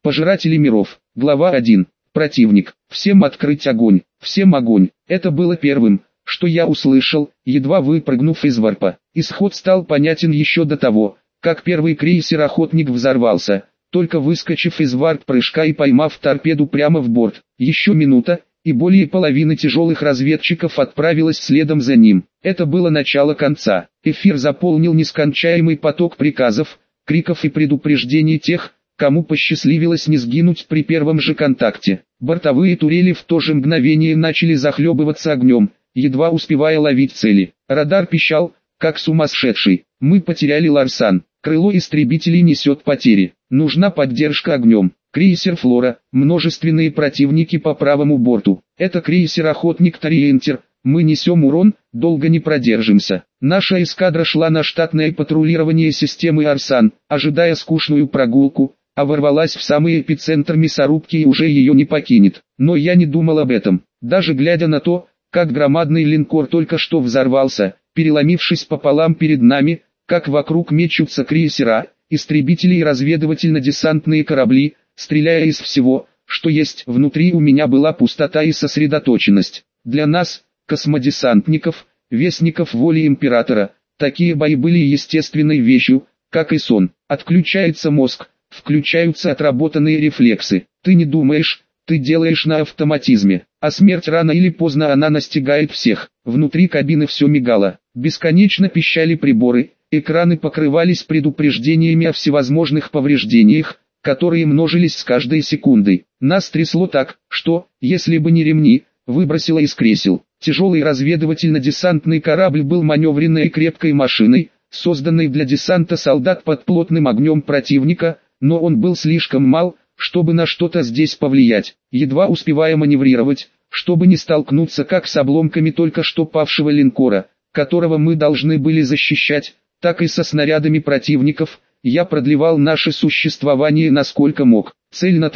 Пожиратели миров. Глава 1. Противник. Всем открыть огонь. Всем огонь. Это было первым, что я услышал, едва выпрыгнув из варпа. Исход стал понятен еще до того, как первый крейсер-охотник взорвался, только выскочив из варп-прыжка и поймав торпеду прямо в борт. Еще минута, и более половины тяжелых разведчиков отправилась следом за ним. Это было начало конца. Эфир заполнил нескончаемый поток приказов, криков и предупреждений тех, кому посчастливилось не сгинуть при первом же контакте. Бортовые турели в то же мгновение начали захлебываться огнем, едва успевая ловить цели. Радар пищал, как сумасшедший. Мы потеряли Ларсан. Крыло истребителей несет потери. Нужна поддержка огнем. Крейсер Флора, множественные противники по правому борту. Это крейсер-охотник Тариентер. Мы несем урон, долго не продержимся. Наша эскадра шла на штатное патрулирование системы Арсан, ожидая скучную прогулку, а ворвалась в самый эпицентр мясорубки и уже ее не покинет. Но я не думал об этом, даже глядя на то, как громадный линкор только что взорвался, переломившись пополам перед нами, как вокруг мечутся крейсера, истребители и разведывательно-десантные корабли, стреляя из всего, что есть. Внутри у меня была пустота и сосредоточенность. Для нас, космодесантников, вестников воли императора, такие бои были естественной вещью, как и сон. Отключается мозг, включаются отработанные рефлексы. Ты не думаешь, ты делаешь на автоматизме, а смерть рано или поздно она настигает всех. Внутри кабины все мигало, бесконечно пищали приборы, экраны покрывались предупреждениями о всевозможных повреждениях, которые множились с каждой секундой. Нас трясло так, что, если бы не ремни, выбросило из кресел. Тяжелый разведывательно-десантный корабль был маневренной и крепкой машиной, созданной для десанта солдат под плотным огнем противника, но он был слишком мал, чтобы на что-то здесь повлиять, едва успевая маневрировать, чтобы не столкнуться как с обломками только что павшего линкора, которого мы должны были защищать, так и со снарядами противников. Я продлевал наше существование насколько мог. Цель на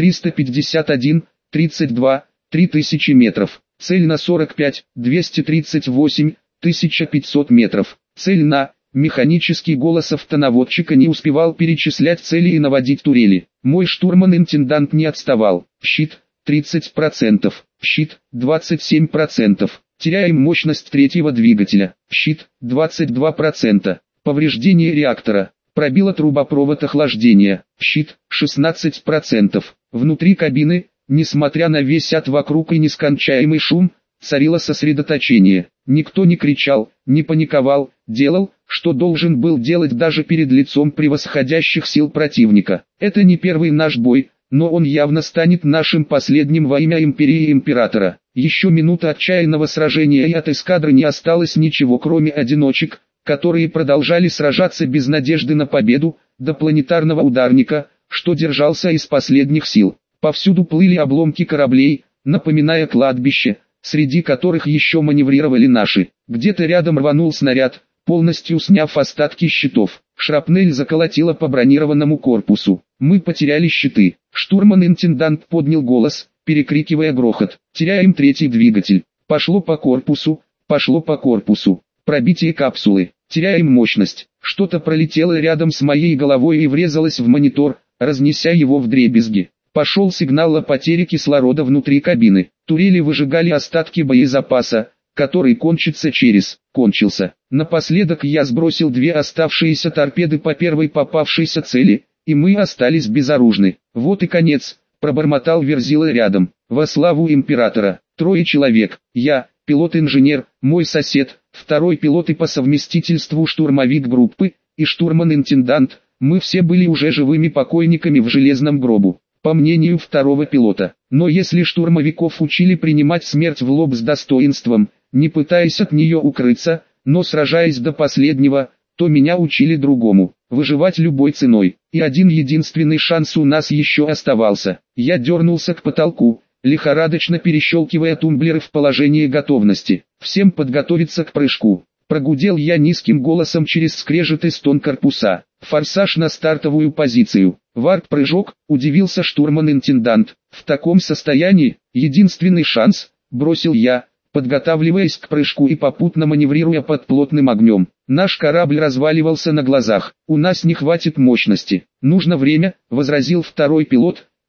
351, 32, 3000 метров. Цель на 45, 238, 1500 метров. Цель на... Механический голос автонаводчика не успевал перечислять цели и наводить турели. Мой штурман-интендант не отставал. Щит 30%, щит 27%. Теряем мощность третьего двигателя. Щит 22%. Повреждение реактора. Пробило трубопровод охлаждения. Щит 16%. Внутри кабины, несмотря на весь ад вокруг и нескончаемый шум, царило сосредоточение. Никто не кричал, не паниковал, делал, что должен был делать даже перед лицом превосходящих сил противника. Это не первый наш бой, но он явно станет нашим последним во имя империи и императора. Еще минута отчаянного сражения, и от эскадры не осталось ничего, кроме одиночек, которые продолжали сражаться без надежды на победу, до планетарного ударника, что держался из последних сил. Повсюду плыли обломки кораблей, напоминая кладбище, среди которых еще маневрировали наши. Где-то рядом рванул снаряд, полностью сняв остатки щитов. Шрапнель заколотила по бронированному корпусу. Мы потеряли щиты. Штурман-интендант поднял голос, перекрикивая грохот. Теряем третий двигатель. Пошло по корпусу, пошло по корпусу. Пробитие капсулы. Теряем мощность. Что-то пролетело рядом с моей головой и врезалось в монитор, разнеся его вдребезги. Пошел сигнал о потере кислорода внутри кабины. Турели выжигали остатки боезапаса, который кончился. Напоследок я сбросил две оставшиеся торпеды по первой попавшейся цели, и мы остались безоружны. Вот и конец, пробормотал Верзила рядом. Во славу императора. 3 человек. Я, пилот-инженер, мой сосед, второй пилот и по совместительству штурмовик группы, и штурман-интендант. Мы все были уже живыми покойниками в железном гробу, по мнению второго пилота. Но если штурмовиков учили принимать смерть в лоб с достоинством, не пытаясь от нее укрыться, но сражаясь до последнего, то меня учили другому – выживать любой ценой. И один единственный шанс у нас еще оставался. Я дернулся к потолку, лихорадочно перещелкивая тумблеры в положении готовности. Всем подготовиться к прыжку. Прогудел я низким голосом через скрежет и стон корпуса. Форсаж на стартовую позицию. Варп-прыжок, удивился штурман-интендант. В таком состоянии, единственный шанс, бросил я, подготавливаясь к прыжку и попутно маневрируя под плотным огнем. Наш корабль разваливался на глазах. У нас не хватит мощности. Нужно время, возразил второй пилот,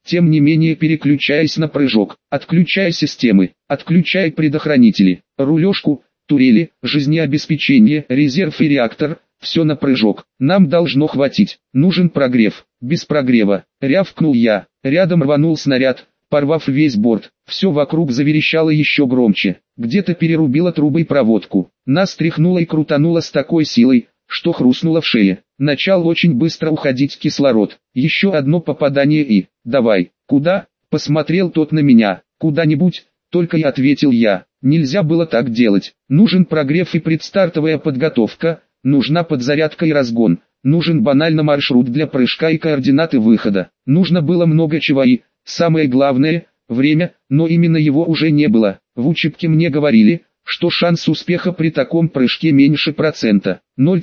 тем не менее переключаясь на прыжок, отключая системы, отключая предохранители, рулежку, турели, жизнеобеспечение, резерв и реактор, все на прыжок. Нам должно хватить, нужен прогрев. Без прогрева, рявкнул я, рядом рванул снаряд, порвав весь борт. Все вокруг заверещало еще громче, где-то перерубило трубой проводку. Нас тряхнуло и крутануло с такой силой, что хрустнуло в шее. Начал очень быстро уходить кислород. Еще одно попадание и... «Давай, куда?» — посмотрел тот на меня. «Куда-нибудь», — только и ответил я. Нельзя было так делать. Нужен прогрев и предстартовая подготовка, нужна подзарядка и разгон, нужен банально маршрут для прыжка и координаты выхода. Нужно было много чего и, самое главное, время, но именно его уже не было. В учебке мне говорили, что шанс успеха при таком прыжке меньше процента,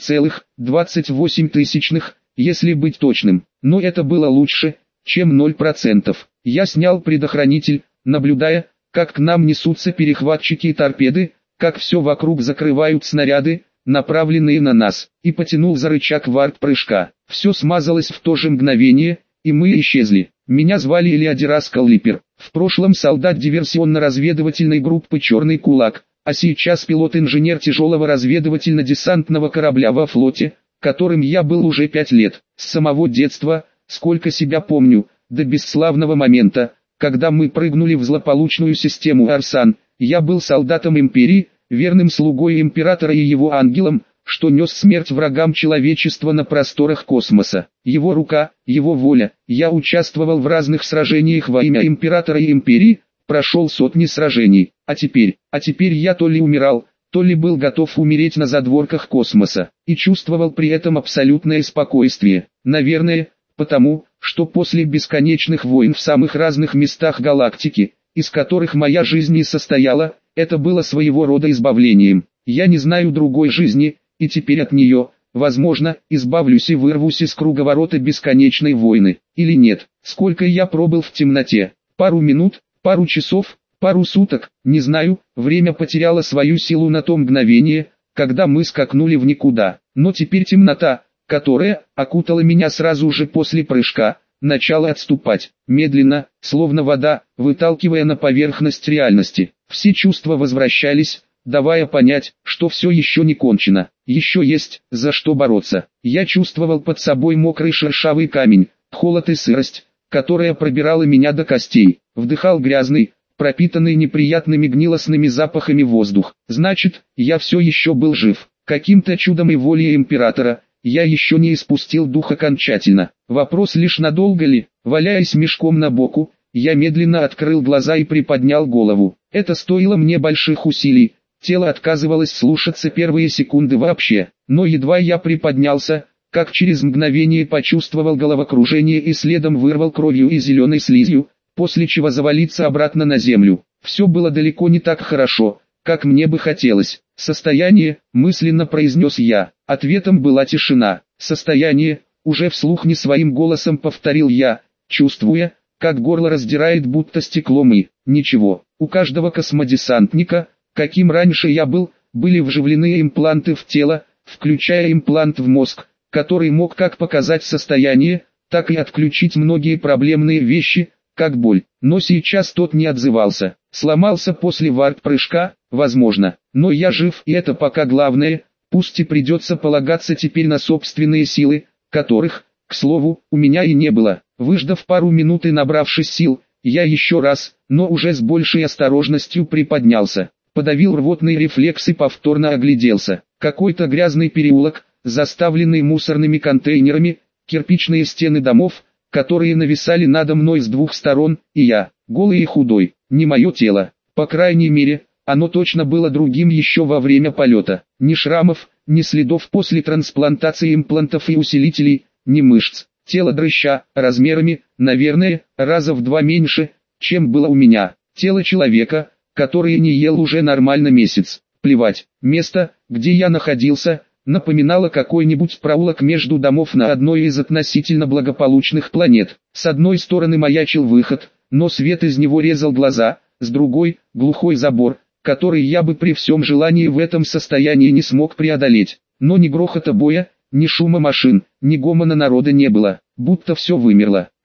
0,28, если быть точным. Но это было лучше, чем 0%. Я снял предохранитель, наблюдая, как к нам несутся перехватчики и торпеды, как все вокруг закрывают снаряды, направленные на нас, и потянул за рычаг варп-прыжка. Все смазалось в то же мгновение, и мы исчезли. Меня звали Элиадирас Каллипер, в прошлом солдат диверсионно-разведывательной группы «Черный кулак», а сейчас пилот-инженер тяжелого разведывательно-десантного корабля во флоте, которым я был уже 5 лет. С самого детства, сколько себя помню, до бесславного момента, когда мы прыгнули в злополучную систему Арсан, я был солдатом империи, верным слугой императора и его ангелом, что нес смерть врагам человечества на просторах космоса. Его рука, его воля. Я участвовал в разных сражениях во имя императора и империи, прошел сотни сражений. А теперь я то ли умирал, то ли был готов умереть на задворках космоса, и чувствовал при этом абсолютное спокойствие. Наверное, потому, что после бесконечных войн в самых разных местах галактики, из которых моя жизнь и состояла, это было своего рода избавлением. Я не знаю другой жизни, и теперь от нее, возможно, избавлюсь и вырвусь из круговорота бесконечной войны. Или нет, сколько я пробыл в темноте, пару минут, пару часов, пару суток, не знаю, время потеряло свою силу на то мгновение, когда мы скакнули в никуда. Но теперь темнота, которая окутала меня сразу же после прыжка, начала отступать, медленно, словно вода, выталкивая на поверхность реальности. Все чувства возвращались, давая понять, что все еще не кончено, еще есть, за что бороться. Я чувствовал под собой мокрый шершавый камень, холод и сырость, которая пробирала меня до костей. Вдыхал грязный, пропитанный неприятными гнилостными запахами воздух. Значит, я все еще был жив. Каким-то чудом и волей императора, я еще не испустил дух окончательно. Вопрос лишь надолго ли, валяясь мешком на боку, я медленно открыл глаза и приподнял голову. Это стоило мне больших усилий, тело отказывалось слушаться первые секунды вообще, но едва я приподнялся, как через мгновение почувствовал головокружение и следом вырвал кровью и зеленой слизью, после чего завалиться обратно на землю. Все было далеко не так хорошо, как мне бы хотелось. «Состояние», мысленно произнес я. Ответом была тишина. «Состояние», уже вслух не своим голосом повторил я, чувствуя, как горло раздирает будто стеклом и... Ничего, у каждого космодесантника, каким раньше я был, были вживлены импланты в тело, включая имплант в мозг, который мог как показать состояние, так и отключить многие проблемные вещи, как боль. Но сейчас тот не отзывался. Сломался после варп-прыжка, возможно, но я жив, и это пока главное, пусть и придется полагаться теперь на собственные силы, которых, к слову, у меня и не было. Выждав пару минут и набравшись сил, я еще раз, но уже с большей осторожностью приподнялся, подавил рвотный рефлекс и повторно огляделся. Какой-то грязный переулок, заставленный мусорными контейнерами, кирпичные стены домов, которые нависали надо мной с двух сторон, и я, голый и худой, не мое тело, по крайней мере, оно точно было другим еще во время полета. Ни шрамов, ни следов после трансплантации имплантов и усилителей, ни мышц. Тело дрыща, размерами, наверное, раза в 2 меньше, чем было у меня. Тело человека, который не ел уже нормально месяц. Плевать, место, где я находился, напоминало какой-нибудь проулок между домов на одной из относительно благополучных планет. С одной стороны маячил выход, но свет из него резал глаза, с другой – глухой забор, который я бы при всем желании в этом состоянии не смог преодолеть. Но ни грохота боя, ни шума машин, ни гомона народа не было, будто все вымерло.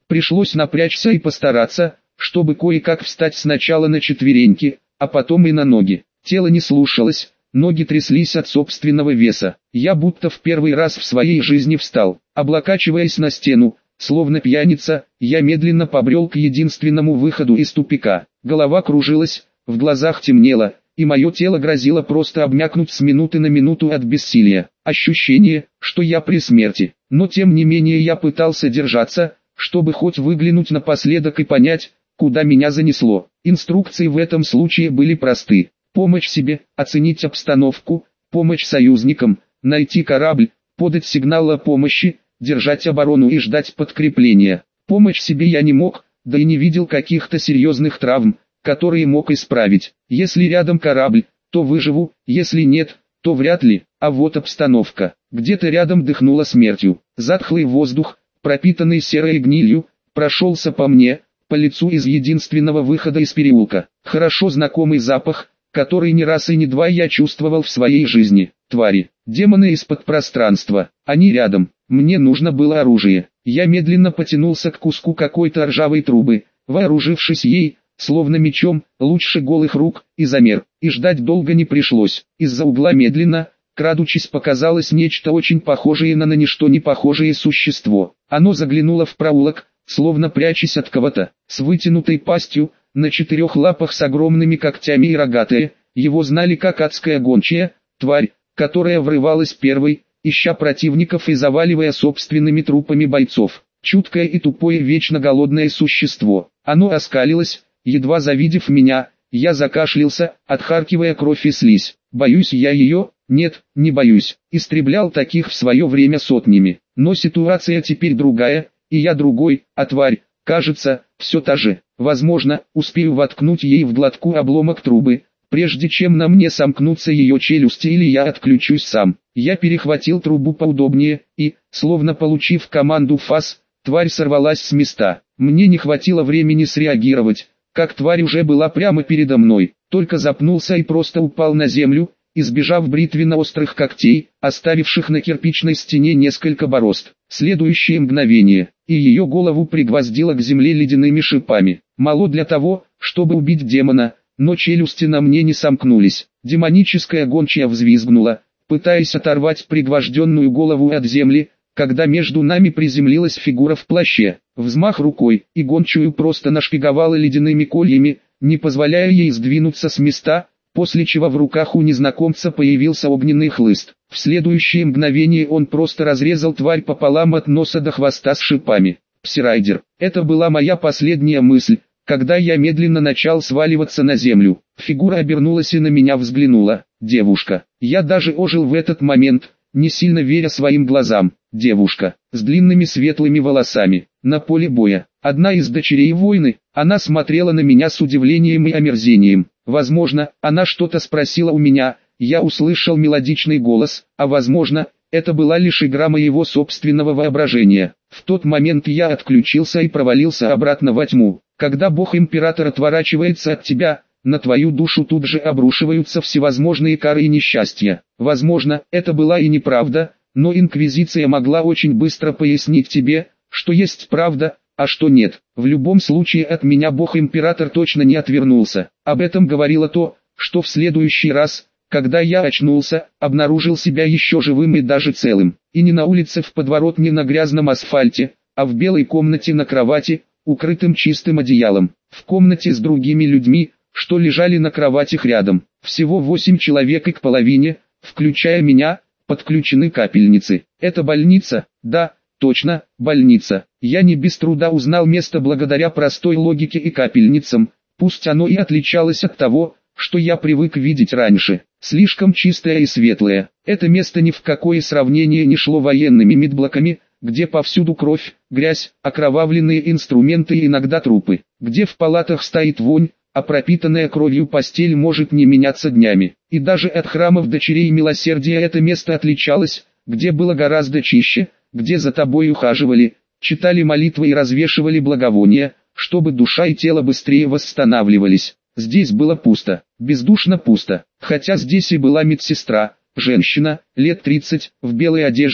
Пришлось напрячься и постараться, чтобы кое-как встать сначала на четвереньки, а потом и на ноги. Тело не слушалось, ноги тряслись от собственного веса. Я будто в первый раз в своей жизни встал. Облокачиваясь на стену, словно пьяница, я медленно побрел к единственному выходу из тупика. Голова кружилась, в глазах темнело, и мое тело грозило просто обмякнуть с минуты на минуту от бессилия. Ощущение, что я при смерти. Но тем не менее я пытался держаться, чтобы хоть выглянуть напоследок и понять, куда меня занесло. Инструкции в этом случае были просты. Помощь себе, оценить обстановку, помощь союзникам, найти корабль, подать сигнал о помощи, держать оборону и ждать подкрепления. Помощь себе я не мог, да и не видел каких-то серьезных травм, которые мог исправить. Если рядом корабль, то выживу, если нет, то вряд ли. А вот обстановка. Где-то рядом дыхнуло смертью. Затхлый воздух, пропитанный серой гнилью, прошелся по мне, по лицу из единственного выхода из переулка. Хорошо знакомый запах, который не раз и не два я чувствовал в своей жизни. Твари, демоны из-под пространства, они рядом. Мне нужно было оружие. Я медленно потянулся к куску какой-то ржавой трубы, вооружившись ей, словно мечом, лучше голых рук, и замер. И ждать долго не пришлось. Из-за угла медленно, крадучись, показалось нечто очень похожее на ничто не похожее существо. Оно заглянуло в проулок, словно прячась от кого-то, с вытянутой пастью, на четырех лапах с огромными когтями и рогатое. Его знали как адская гончая, тварь, которая врывалась первой, ища противников и заваливая собственными трупами бойцов. Чуткое и тупое вечно голодное существо. Оно оскалилось, едва завидев меня, я закашлялся, отхаркивая кровь и слизь. Боюсь я ее? Нет, не боюсь. Истреблял таких в свое время сотнями. Но ситуация теперь другая, и я другой, а тварь, кажется, все та же. Возможно, успею воткнуть ей в глотку обломок трубы, прежде чем на мне сомкнутся ее челюсти или я отключусь сам. Я перехватил трубу поудобнее, и, словно получив команду «фас», тварь сорвалась с места. Мне не хватило времени среагировать, как тварь уже была прямо передо мной, только запнулся и просто упал на землю, избежав бритвенно-острых когтей, оставивших на кирпичной стене несколько борозд. Следующее мгновение, и ее голову пригвоздило к земле ледяными шипами. Мало для того, чтобы убить демона, но челюсти на мне не сомкнулись. Демоническая гончая взвизгнула, пытаясь оторвать пригвожденную голову от земли, когда между нами приземлилась фигура в плаще. Взмах рукой, и гончую просто нашпиговала ледяными кольями, не позволяя ей сдвинуться с места, после чего в руках у незнакомца появился огненный хлыст. В следующее мгновение он просто разрезал тварь пополам от носа до хвоста с шипами. Псирайдер. Это была моя последняя мысль, когда я медленно начал сваливаться на землю. Фигура обернулась и на меня взглянула. Девушка. Я даже ожил в этот момент, не сильно веря своим глазам. Девушка, с длинными светлыми волосами, на поле боя. Одна из дочерей войны, она смотрела на меня с удивлением и омерзением. Возможно, она что-то спросила у меня, я услышал мелодичный голос, а возможно, это была лишь игра моего собственного воображения. В тот момент я отключился и провалился обратно во тьму. Когда Бог-Император отворачивается от тебя, на твою душу тут же обрушиваются всевозможные кары и несчастья. Возможно, это была и неправда, но Инквизиция могла очень быстро пояснить тебе, что есть правда, а что нет. В любом случае от меня Бог-Император точно не отвернулся. Об этом говорило то, что в следующий раз, когда я очнулся, обнаружил себя еще живым и даже целым. И не на улице в подворотне на грязном асфальте, а в белой комнате на кровати, укрытым чистым одеялом. В комнате с другими людьми, что лежали на кроватях рядом. Всего 8 человек и к половине, включая меня, подключены капельницы. Это больница? Да, точно, больница. Я не без труда узнал место благодаря простой логике и капельницам, пусть оно и отличалось от того, что я привык видеть раньше. Слишком чистое и светлое. Это место ни в какое сравнение не шло военными медблоками, где повсюду кровь, грязь, окровавленные инструменты и иногда трупы. Где в палатах стоит вонь, а пропитанная кровью постель может не меняться днями. И даже от храмов дочерей милосердия это место отличалось, где было гораздо чище, где за тобой ухаживали, читали молитвы и развешивали благовония, чтобы душа и тело быстрее восстанавливались. Здесь было пусто, бездушно пусто, хотя здесь и была медсестра, женщина, лет 30, в белой одежде,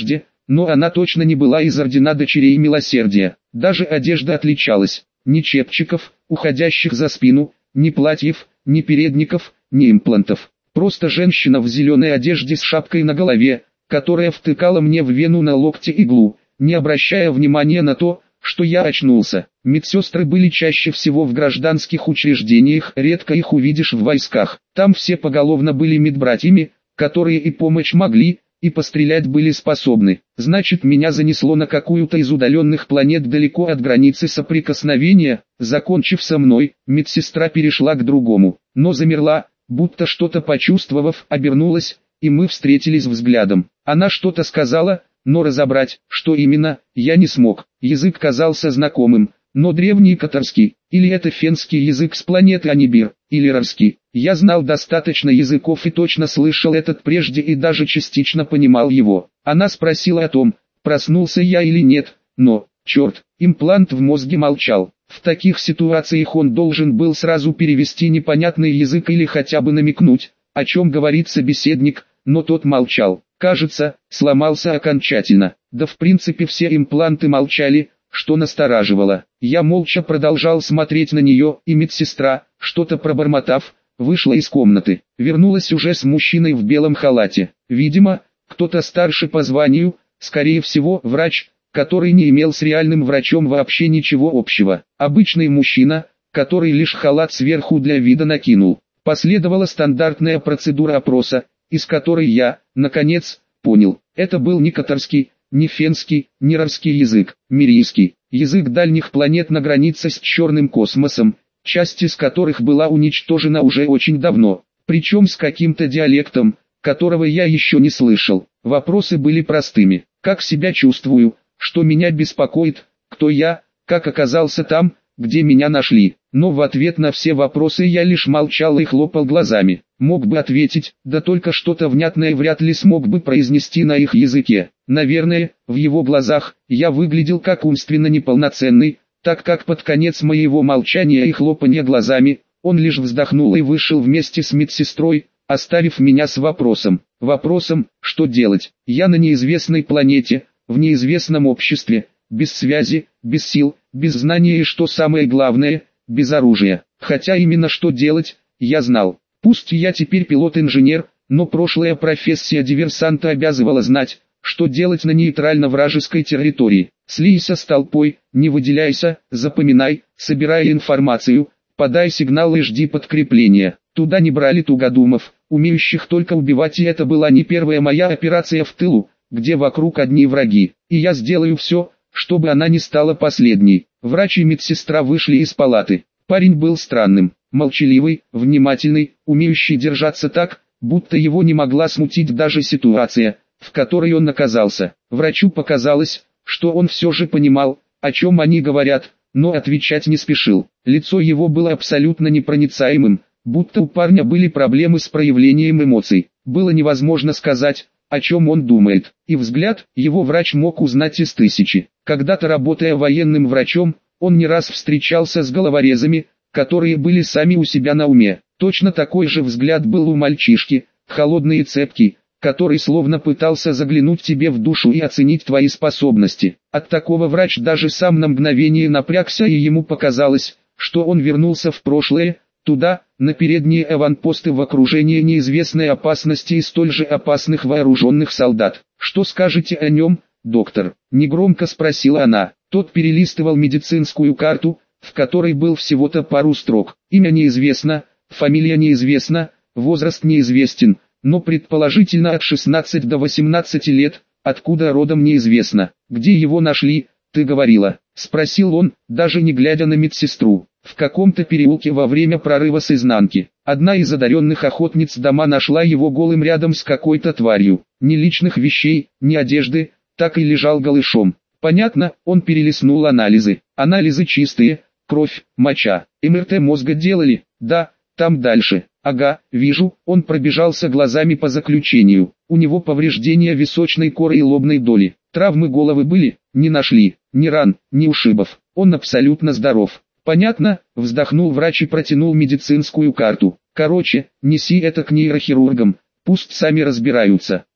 но она точно не была из ордена дочерей милосердия. Даже одежда отличалась. Ни чепчиков, уходящих за спину, ни платьев, ни передников, ни имплантов. Просто женщина в зеленой одежде с шапкой на голове, которая втыкала мне в вену на локте иглу, не обращая внимания на то, что я очнулся. Медсестры были чаще всего в гражданских учреждениях, редко их увидишь в войсках. Там все поголовно были медбратьями, которые и помочь могли, и пострелять были способны. Значит, меня занесло на какую-то из удаленных планет далеко от границы соприкосновения. Закончив со мной, медсестра перешла к другому, но замерла, будто что-то почувствовав, обернулась, и мы встретились взглядом. Она что-то сказала, но разобрать, что именно, я не смог. Язык казался знакомым, но древний катарский, или это фенский язык с планеты Анибир, или рарский. Я знал достаточно языков и точно слышал этот прежде и даже частично понимал его. Она спросила о том, проснулся я или нет, но, черт, имплант в мозге молчал. В таких ситуациях он должен был сразу перевести непонятный язык или хотя бы намекнуть, о чем говорит собеседник, но тот молчал. Кажется, сломался окончательно. Да в принципе все импланты молчали, что настораживало. Я молча продолжал смотреть на нее, и медсестра, что-то пробормотав, вышла из комнаты. Вернулась уже с мужчиной в белом халате. Видимо, кто-то старше по званию, скорее всего врач, который не имел с реальным врачом вообще ничего общего. Обычный мужчина, который лишь халат сверху для вида накинул. Последовала стандартная процедура опроса, из которой я, наконец, понял, это был не катарский, не фенский, не рарский язык, мирийский, язык дальних планет на границе с черным космосом, часть из которых была уничтожена уже очень давно, причем с каким-то диалектом, которого я еще не слышал. Вопросы были простыми: как себя чувствую, что меня беспокоит, кто я, как оказался там, где меня нашли. Но в ответ на все вопросы я лишь молчал и хлопал глазами. Мог бы ответить, да только что-то внятное вряд ли смог бы произнести на их языке. Наверное, в его глазах я выглядел как умственно неполноценный, так как под конец моего молчания и хлопанья глазами, он лишь вздохнул и вышел вместе с медсестрой, оставив меня с вопросом. Вопросом, что делать? Я на неизвестной планете, в неизвестном обществе, без связи, без сил, без знания и, что самое главное, без оружия. Хотя именно что делать, я знал. Пусть я теперь пилот-инженер, но прошлая профессия диверсанта обязывала знать, что делать на нейтрально-вражеской территории. Слейся с толпой, не выделяйся, запоминай, собирай информацию, подай сигнал и жди подкрепления. Туда не брали тугодумов, умеющих только убивать, и это была не первая моя операция в тылу, где вокруг одни враги, и я сделаю все, чтобы она не стала последней. Врач и медсестра вышли из палаты. Парень был странным, молчаливый, внимательный, умеющий держаться так, будто его не могла смутить даже ситуация, в которой он оказался. Врачу показалось, что он все же понимал, о чем они говорят, но отвечать не спешил. Лицо его было абсолютно непроницаемым, будто у парня были проблемы с проявлением эмоций. Было невозможно сказать, о чем он думает, и взгляд его врач мог узнать из тысячи. Когда-то, работая военным врачом, он не раз встречался с головорезами, которые были сами у себя на уме. Точно такой же взгляд был у мальчишки, холодный и цепкий, который словно пытался заглянуть тебе в душу и оценить твои способности. От такого врач даже сам на мгновение напрягся, и ему показалось, что он вернулся в прошлое, туда, на передние аванпосты в окружении неизвестной опасности и столь же опасных вооруженных солдат. «Что скажете о нем, доктор?» – негромко спросила она. Тот перелистывал медицинскую карту, в которой был всего-то пару строк. Имя неизвестно, фамилия неизвестна, возраст неизвестен, но предположительно от 16 до 18 лет, откуда родом неизвестно. «Где его нашли, ты говорила?» – спросил он, даже не глядя на медсестру. «В каком-то переулке во время прорыва с изнанки. Одна из одаренных охотниц дома нашла его голым рядом с какой-то тварью. Ни личных вещей, ни одежды, так и лежал голышом. Понятно, он перелистнул анализы. Анализы чистые, кровь, моча. МРТ мозга делали? Да, там дальше. Ага, вижу». Он пробежался глазами по заключению. У него повреждения височной коры и лобной доли. Травмы головы были? Не нашли. Ни ран, ни ушибов. Он абсолютно здоров. «Понятно», — вздохнул врач и протянул медицинскую карту. «Короче, неси это к нейрохирургам, пусть сами разбираются.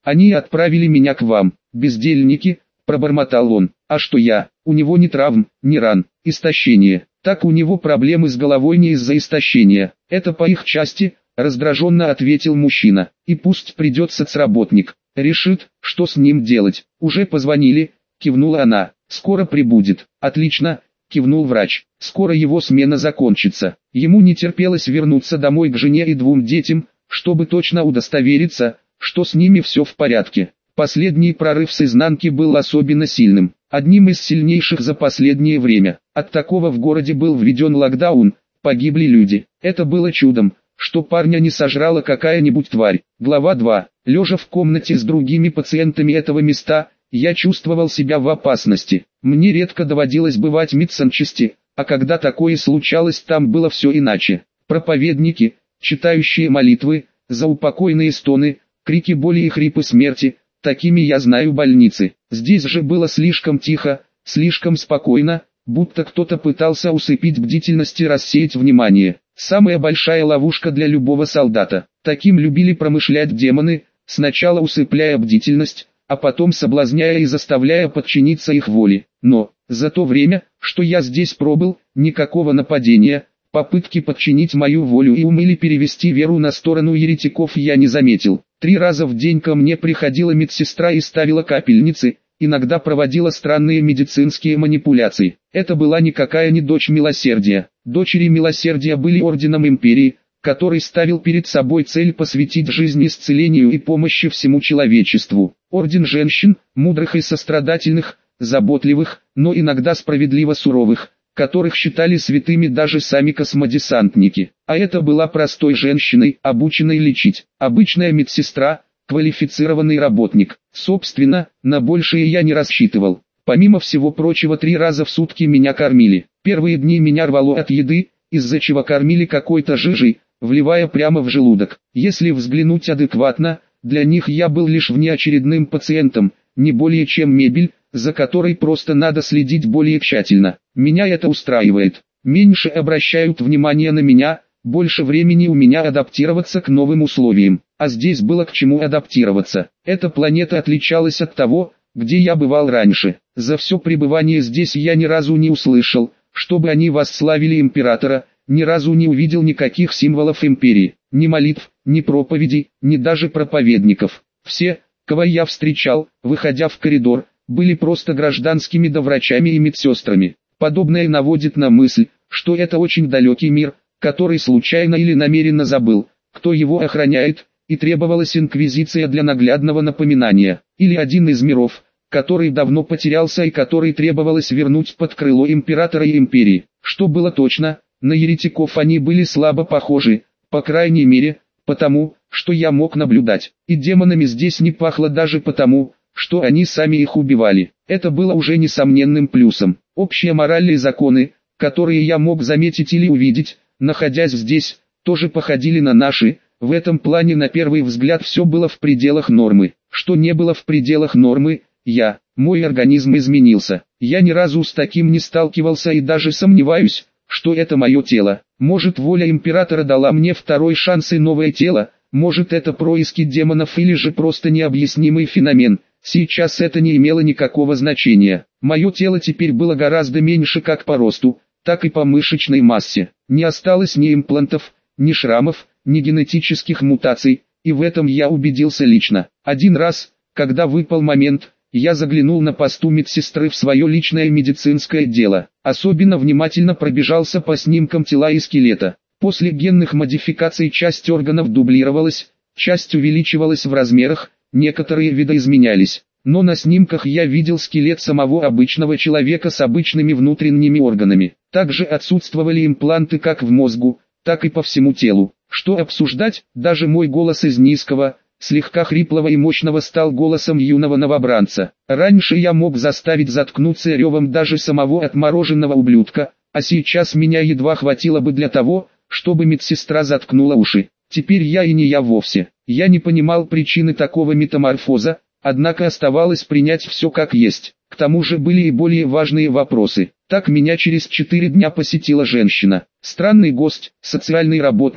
Они отправили меня к вам, бездельники, пробормотал он. А что я? У него ни травм, ни ран, истощение. Так у него проблемы с головой не из-за истощения. Это по их части, раздраженно ответил мужчина. И пусть придет соцработник. Решит, что с ним делать. Уже позвонили, кивнула она. Скоро прибудет. Отлично, кивнул врач. Скоро его смена закончится. Ему не терпелось вернуться домой к жене и двум детям, чтобы точно удостовериться, что с ними все в порядке. Последний прорыв с изнанки был особенно сильным, одним из сильнейших за последнее время. От такого в городе был введен локдаун, погибли люди. Это было чудом, что парня не сожрала какая-нибудь тварь. Глава 2. Лежа в комнате с другими пациентами этого места, я чувствовал себя в опасности. Мне редко доводилось бывать в медсанчасти, а когда такое случалось, там было все иначе. Проповедники, читающие молитвы, заупокойные стоны, крики боли и хрипы смерти – такими я знаю больницы. Здесь же было слишком тихо, слишком спокойно, будто кто-то пытался усыпить бдительность и рассеять внимание. Самая большая ловушка для любого солдата. Таким любили промышлять демоны, сначала усыпляя бдительность, а потом соблазняя и заставляя подчиниться их воле. Но, за то время, что я здесь пробыл, никакого нападения, попытки подчинить мою волю и ум или перевести веру на сторону еретиков я не заметил. 3 раза в день ко мне приходила медсестра и ставила капельницы, иногда проводила странные медицинские манипуляции. Это была никакая не дочь милосердия. Дочери милосердия были орденом империи, который ставил перед собой цель посвятить жизнь исцелению и помощи всему человечеству. Орден женщин, мудрых и сострадательных, заботливых, но иногда справедливо суровых, которых считали святыми даже сами космодесантники. А это была простой женщиной, обученной лечить. Обычная медсестра, квалифицированный работник. Собственно, на большее я не рассчитывал. Помимо всего прочего, 3 раза в сутки меня кормили. Первые дни меня рвало от еды, из-за чего кормили какой-то жижей, вливая прямо в желудок. Если взглянуть адекватно, для них я был лишь внеочередным пациентом, не более чем мебель, за которой просто надо следить более тщательно. Меня это устраивает. Меньше обращают внимание на меня, больше времени у меня адаптироваться к новым условиям. А здесь было к чему адаптироваться. Эта планета отличалась от того, где я бывал раньше. За все пребывание здесь я ни разу не услышал, чтобы они восславили императора, ни разу не увидел никаких символов империи, ни молитв, ни проповедей, ни даже проповедников. Все, кого я встречал, выходя в коридор, были просто гражданскими да врачами и медсестрами. Подобное наводит на мысль, что это очень далекий мир, который случайно или намеренно забыл, кто его охраняет, и требовалась инквизиция для наглядного напоминания, или один из миров, который давно потерялся и который требовалось вернуть под крыло императора и империи. Что было точно, на еретиков они были слабо похожи, по крайней мере, потому, что я мог наблюдать, и демонами здесь не пахло даже потому, что они сами их убивали. Это было уже несомненным плюсом. Общие морали и законы, которые я мог заметить или увидеть, находясь здесь, тоже походили на наши. В этом плане на первый взгляд все было в пределах нормы. Что не было в пределах нормы, мой организм изменился. Я ни разу с таким не сталкивался и даже сомневаюсь, что это мое тело. Может, воля императора дала мне второй шанс и новое тело, может, это происки демонов или же просто необъяснимый феномен. Сейчас это не имело никакого значения. Мое тело теперь было гораздо меньше как по росту, так и по мышечной массе. Не осталось ни имплантов, ни шрамов, ни генетических мутаций, и в этом я убедился лично. Один раз, когда выпал момент, я заглянул на посту медсестры в свое личное медицинское дело. Особенно внимательно пробежался по снимкам тела и скелета. После генных модификаций часть органов дублировалась, часть увеличивалась в размерах, некоторые видоизменялись. Но на снимках я видел скелет самого обычного человека с обычными внутренними органами. Также отсутствовали импланты как в мозгу, так и по всему телу. Что обсуждать, даже мой голос из низкого, слегка хриплого и мощного стал голосом юного новобранца. Раньше я мог заставить заткнуться ревом даже самого отмороженного ублюдка, а сейчас меня едва хватило бы для того, чтобы медсестра заткнула уши. Теперь я и не я вовсе. Я не понимал причины такого метаморфоза, однако оставалось принять все как есть. К тому же были и более важные вопросы. Так меня через 4 дня посетила женщина. Странный гость, социальный работник,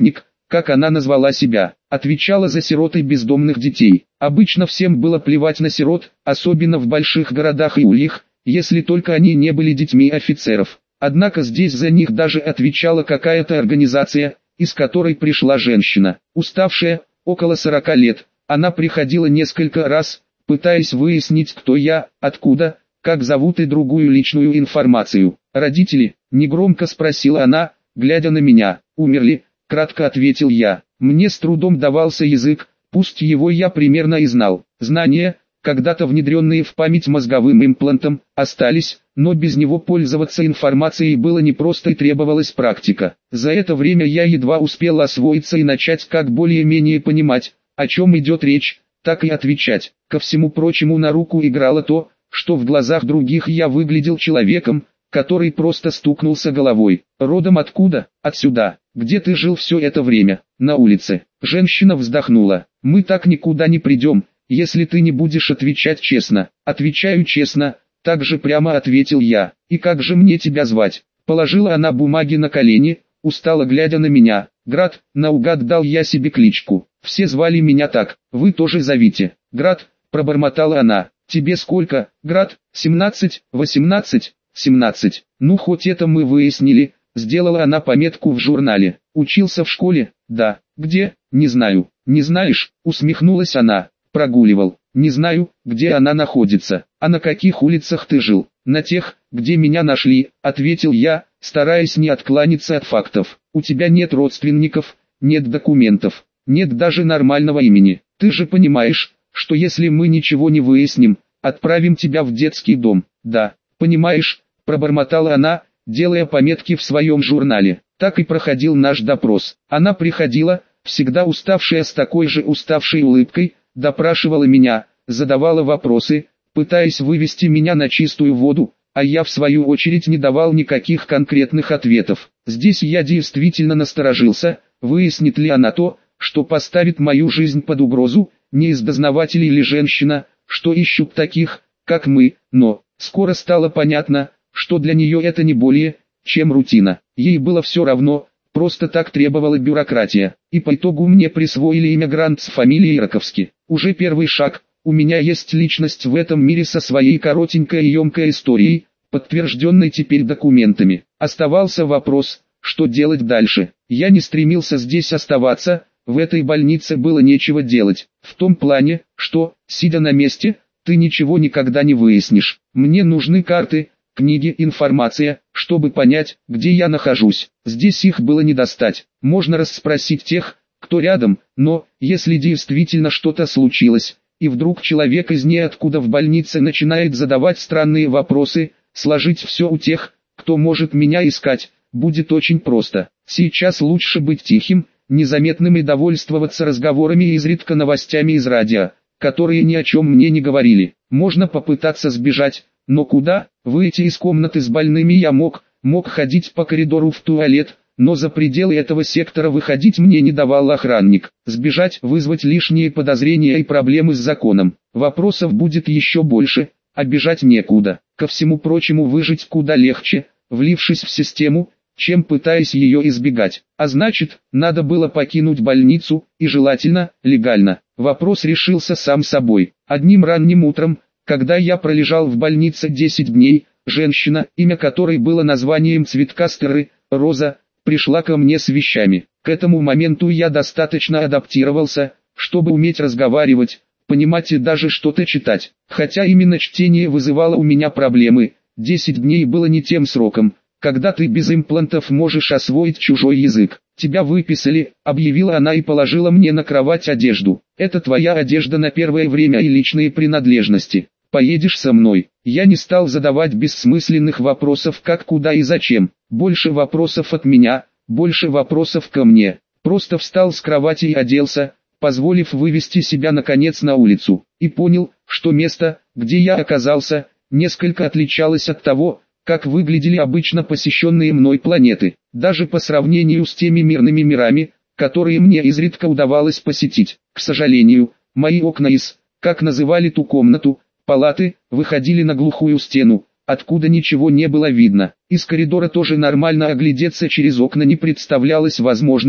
как она назвала себя, отвечала за сирот и бездомных детей. Обычно всем было плевать на сирот, особенно в больших городах и ульях, если только они не были детьми офицеров. Однако здесь за них даже отвечала какая-то организация, из которой пришла женщина, уставшая, около 40 лет. Она приходила несколько раз, пытаясь выяснить, кто я, откуда, как зовут и другую личную информацию. «Родители?» – негромко спросила она, глядя на меня. «Умерли?» – кратко ответил я. Мне с трудом давался язык, пусть его я примерно и знал. Знания, когда-то внедренные в память мозговым имплантом, остались, но без него пользоваться информацией было непросто и требовалась практика. За это время я едва успел освоиться и начать как более-менее понимать, о чем идет речь, так и отвечать. Ко всему прочему на руку играло то, что в глазах других я выглядел человеком, который просто стукнулся головой. «Родом откуда?» «Отсюда». «Где ты жил все это время?» «На улице». Женщина вздохнула. «Мы так никуда не придем, если ты не будешь отвечать честно». «Отвечаю честно», так же прямо ответил я. «И как же мне тебя звать?» Положила она бумаги на колени, устало глядя на меня. «Град», наугад дал я себе кличку. Все звали меня так. «Вы тоже зовите». «Град», пробормотала она. «Тебе сколько, Град?» 17, 18, 17. «Ну хоть это мы выяснили», сделала она пометку в журнале. «Учился в школе?» «Да». «Где?» «Не знаю». «Не знаешь?» усмехнулась она. «Прогуливал». «Не знаю, где она находится». «А на каких улицах ты жил?» «На тех, где меня нашли», ответил я, стараясь не откланяться от фактов. «У тебя нет родственников, нет документов, нет даже нормального имени. Ты же понимаешь, что если мы ничего не выясним, отправим тебя в детский дом». «Да, понимаешь», пробормотала она, делая пометки в своем журнале. Так и проходил наш допрос. Она приходила, всегда уставшая, с такой же уставшей улыбкой, допрашивала меня, задавала вопросы, пытаясь вывести меня на чистую воду, а я в свою очередь не давал никаких конкретных ответов. Здесь я действительно насторожился, выяснит ли она то, что поставит мою жизнь под угрозу, не из дознавателей ли женщина, что ищут таких, как мы, но скоро стало понятно, что для нее это не более, чем рутина. Ей было все равно, просто так требовала бюрократия, и по итогу мне присвоили имя Грант с фамилией Раковски. Уже первый шаг, у меня есть личность в этом мире со своей коротенькой и емкой историей, подтвержденной теперь документами. Оставался вопрос, что делать дальше. Я не стремился здесь оставаться, в этой больнице было нечего делать, в том плане, что, сидя на месте, ты ничего никогда не выяснишь. Мне нужны карты, книги, информация, чтобы понять, где я нахожусь. Здесь их было не достать. Можно расспросить тех, кто рядом, но, если действительно что-то случилось, и вдруг человек из ниоткуда в больнице начинает задавать странные вопросы, сложить все у тех, кто может меня искать, будет очень просто. Сейчас лучше быть тихим, незаметным и довольствоваться разговорами и изредка новостями из радио, которые ни о чем мне не говорили. Можно попытаться сбежать, но куда? Выйти из комнаты с больными я мог ходить по коридору в туалет, но за пределы этого сектора выходить мне не давал охранник. Сбежать, вызвать лишние подозрения и проблемы с законом. Вопросов будет еще больше, а бежать некуда. Ко всему прочему, выжить куда легче, влившись в систему, чем пытаясь ее избегать. А значит, надо было покинуть больницу, и желательно, легально. Вопрос решился сам собой. Одним ранним утром, когда я пролежал в больнице 10 дней, женщина, имя которой было названием цветка стеры, Роза, пришла ко мне с вещами. К этому моменту я достаточно адаптировался, чтобы уметь разговаривать, понимать и даже что-то читать. Хотя именно чтение вызывало у меня проблемы, 10 дней было не тем сроком, когда ты без имплантов можешь освоить чужой язык. «Тебя выписали», — объявила она и положила мне на кровать одежду. «Это твоя одежда на первое время и личные принадлежности. Поедешь со мной». Я не стал задавать бессмысленных вопросов, как, куда и зачем. Больше вопросов от меня, больше вопросов ко мне. Просто встал с кровати и оделся, позволив вывести себя наконец на улицу. И понял, что место, где я оказался, несколько отличалось от того, как выглядели обычно посещенные мной планеты, даже по сравнению с теми мирными мирами, которые мне изредка удавалось посетить. К сожалению, мои окна из, как называли ту комнату, палаты, выходили на глухую стену, откуда ничего не было видно. Из коридора тоже нормально оглядеться через окна не представлялось возможным,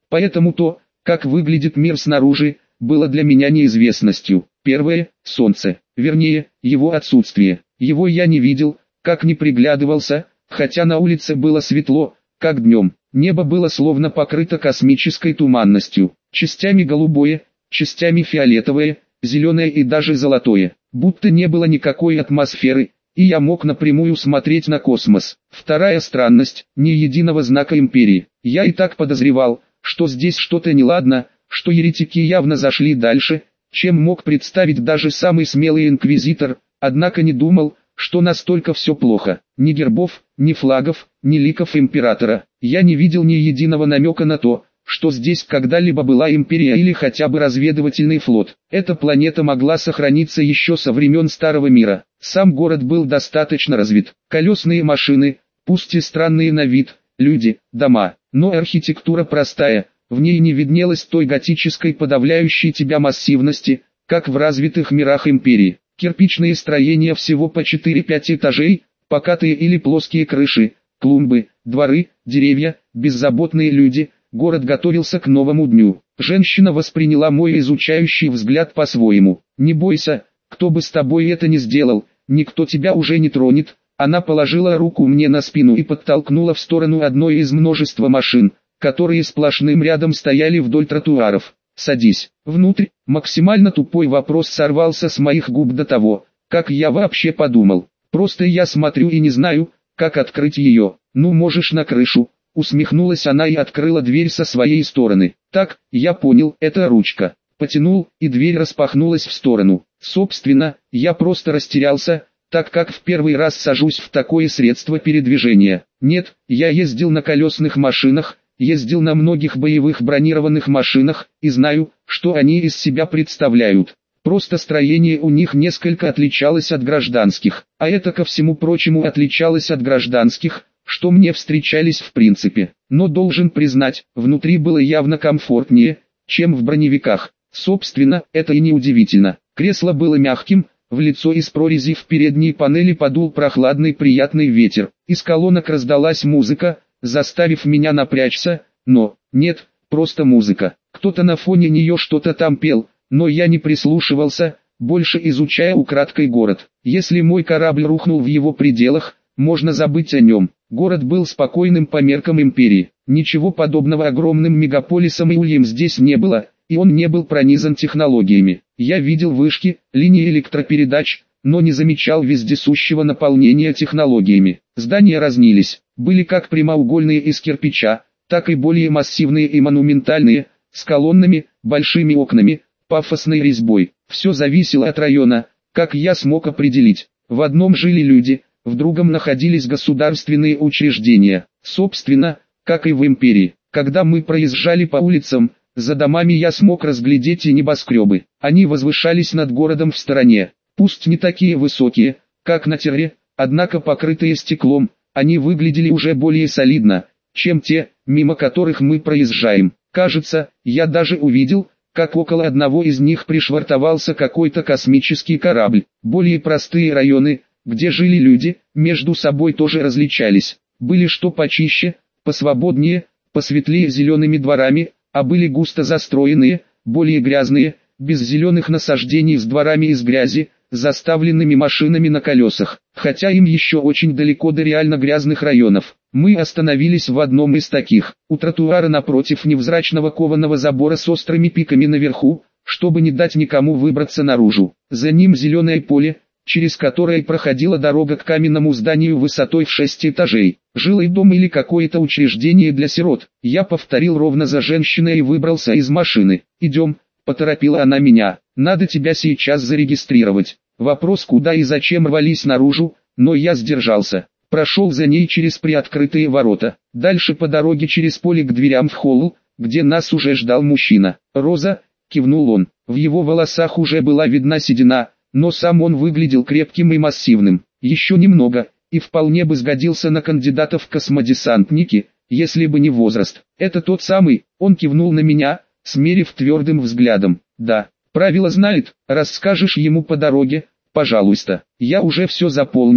Поэтому то, как выглядит мир снаружи, было для меня неизвестностью. Первое – солнце, вернее, его отсутствие. Его я не видел, как не приглядывался, хотя на улице было светло, как днем. Небо было словно покрыто космической туманностью, частями голубое, частями фиолетовое, зеленое и даже золотое, будто не было никакой атмосферы, и я мог напрямую смотреть на космос. Вторая странность – ни единого знака империи. Я и так подозревал, что здесь что-то неладно, что еретики явно зашли дальше, чем мог представить даже самый смелый инквизитор, однако не думал, что настолько все плохо. Ни гербов, ни флагов, ни ликов императора. Я не видел ни единого намека на то, что здесь когда-либо была империя или хотя бы разведывательный флот. Эта планета могла сохраниться еще со времен Старого Мира. Сам город был достаточно развит. Колесные машины, пусть и странные на вид, люди, дома, но архитектура простая. В ней не виднелось той готической подавляющей тебя массивности, как в развитых мирах империи. Кирпичные строения всего по 4-5 этажей, покатые или плоские крыши, клумбы, дворы, деревья, беззаботные люди. Город готовился к новому дню. Женщина восприняла мой изучающий взгляд по-своему. «Не бойся, кто бы с тобой это ни сделал, никто тебя уже не тронет». Она положила руку мне на спину и подтолкнула в сторону одной из множества машин, которые сплошным рядом стояли вдоль тротуаров. «Садись внутрь». Максимально тупой вопрос сорвался с моих губ до того, как я вообще подумал. Просто я смотрю и не знаю, как открыть ее. «Ну можешь на крышу». Усмехнулась она и открыла дверь со своей стороны. Так, я понял, это ручка. Потянул, и дверь распахнулась в сторону. Собственно, я просто растерялся, так как в первый раз сажусь в такое средство передвижения. Нет, я ездил на колесных машинах, ездил на многих боевых бронированных машинах, и знаю, что они из себя представляют. Просто строение у них несколько отличалось от гражданских, а это ко всему прочему отличалось от гражданских, что мне встречались в принципе. Но должен признать, внутри было явно комфортнее, чем в броневиках. Собственно, это и не удивительно. Кресло было мягким, в лицо из прорези в передней панели подул прохладный приятный ветер. Из колонок раздалась музыка, заставив меня напрячься, но, нет, просто музыка. Кто-то на фоне нее что-то там пел, но я не прислушивался, больше изучая украдкой город. Если мой корабль рухнул в его пределах, можно забыть о нем. Город был спокойным по меркам империи. Ничего подобного огромным мегаполисам и ульям здесь не было, и он не был пронизан технологиями. Я видел вышки, линии электропередач, но не замечал вездесущего наполнения технологиями. Здания разнились, были как прямоугольные из кирпича, так и более массивные и монументальные, с колоннами, большими окнами, пафосной резьбой. Все зависело от района, как я смог определить. В одном жили люди, в другом находились государственные учреждения. Собственно, как и в империи. Когда мы проезжали по улицам, за домами я смог разглядеть и небоскребы. Они возвышались над городом в стороне. Пусть не такие высокие, как на Терре, однако покрытые стеклом, они выглядели уже более солидно, чем те, мимо которых мы проезжаем. Кажется, я даже увидел, как около одного из них пришвартовался какой-то космический корабль. Более простые районы, где жили люди, между собой тоже различались. Были что почище, посвободнее, посветлее зелеными дворами, а были густо застроенные, более грязные, без зеленых насаждений с дворами из грязи, заставленными машинами на колесах. Хотя им еще очень далеко до реально грязных районов. Мы остановились в одном из таких. У тротуара напротив невзрачного кованого забора с острыми пиками наверху, чтобы не дать никому выбраться наружу. За ним зеленое поле, через которое проходила дорога к каменному зданию высотой в 6 этажей. Жилой дом или какое-то учреждение для сирот. Я повторил ровно за женщиной и выбрался из машины. «Идем», — поторопила она меня, — «надо тебя сейчас зарегистрировать». Вопрос, куда и зачем рвались наружу, но я сдержался. Прошел за ней через приоткрытые ворота. Дальше по дороге через поле к дверям в холл, где нас уже ждал мужчина. «Роза», — кивнул он, в его волосах уже была видна седина, но сам он выглядел крепким и массивным. Еще немного, и вполне бы сгодился на кандидата в космодесантники, если бы не возраст. «Это тот самый», — он кивнул на меня, смерив твердым взглядом. «Да, правила знает, расскажешь ему по дороге, пожалуйста». Я уже все заполнила,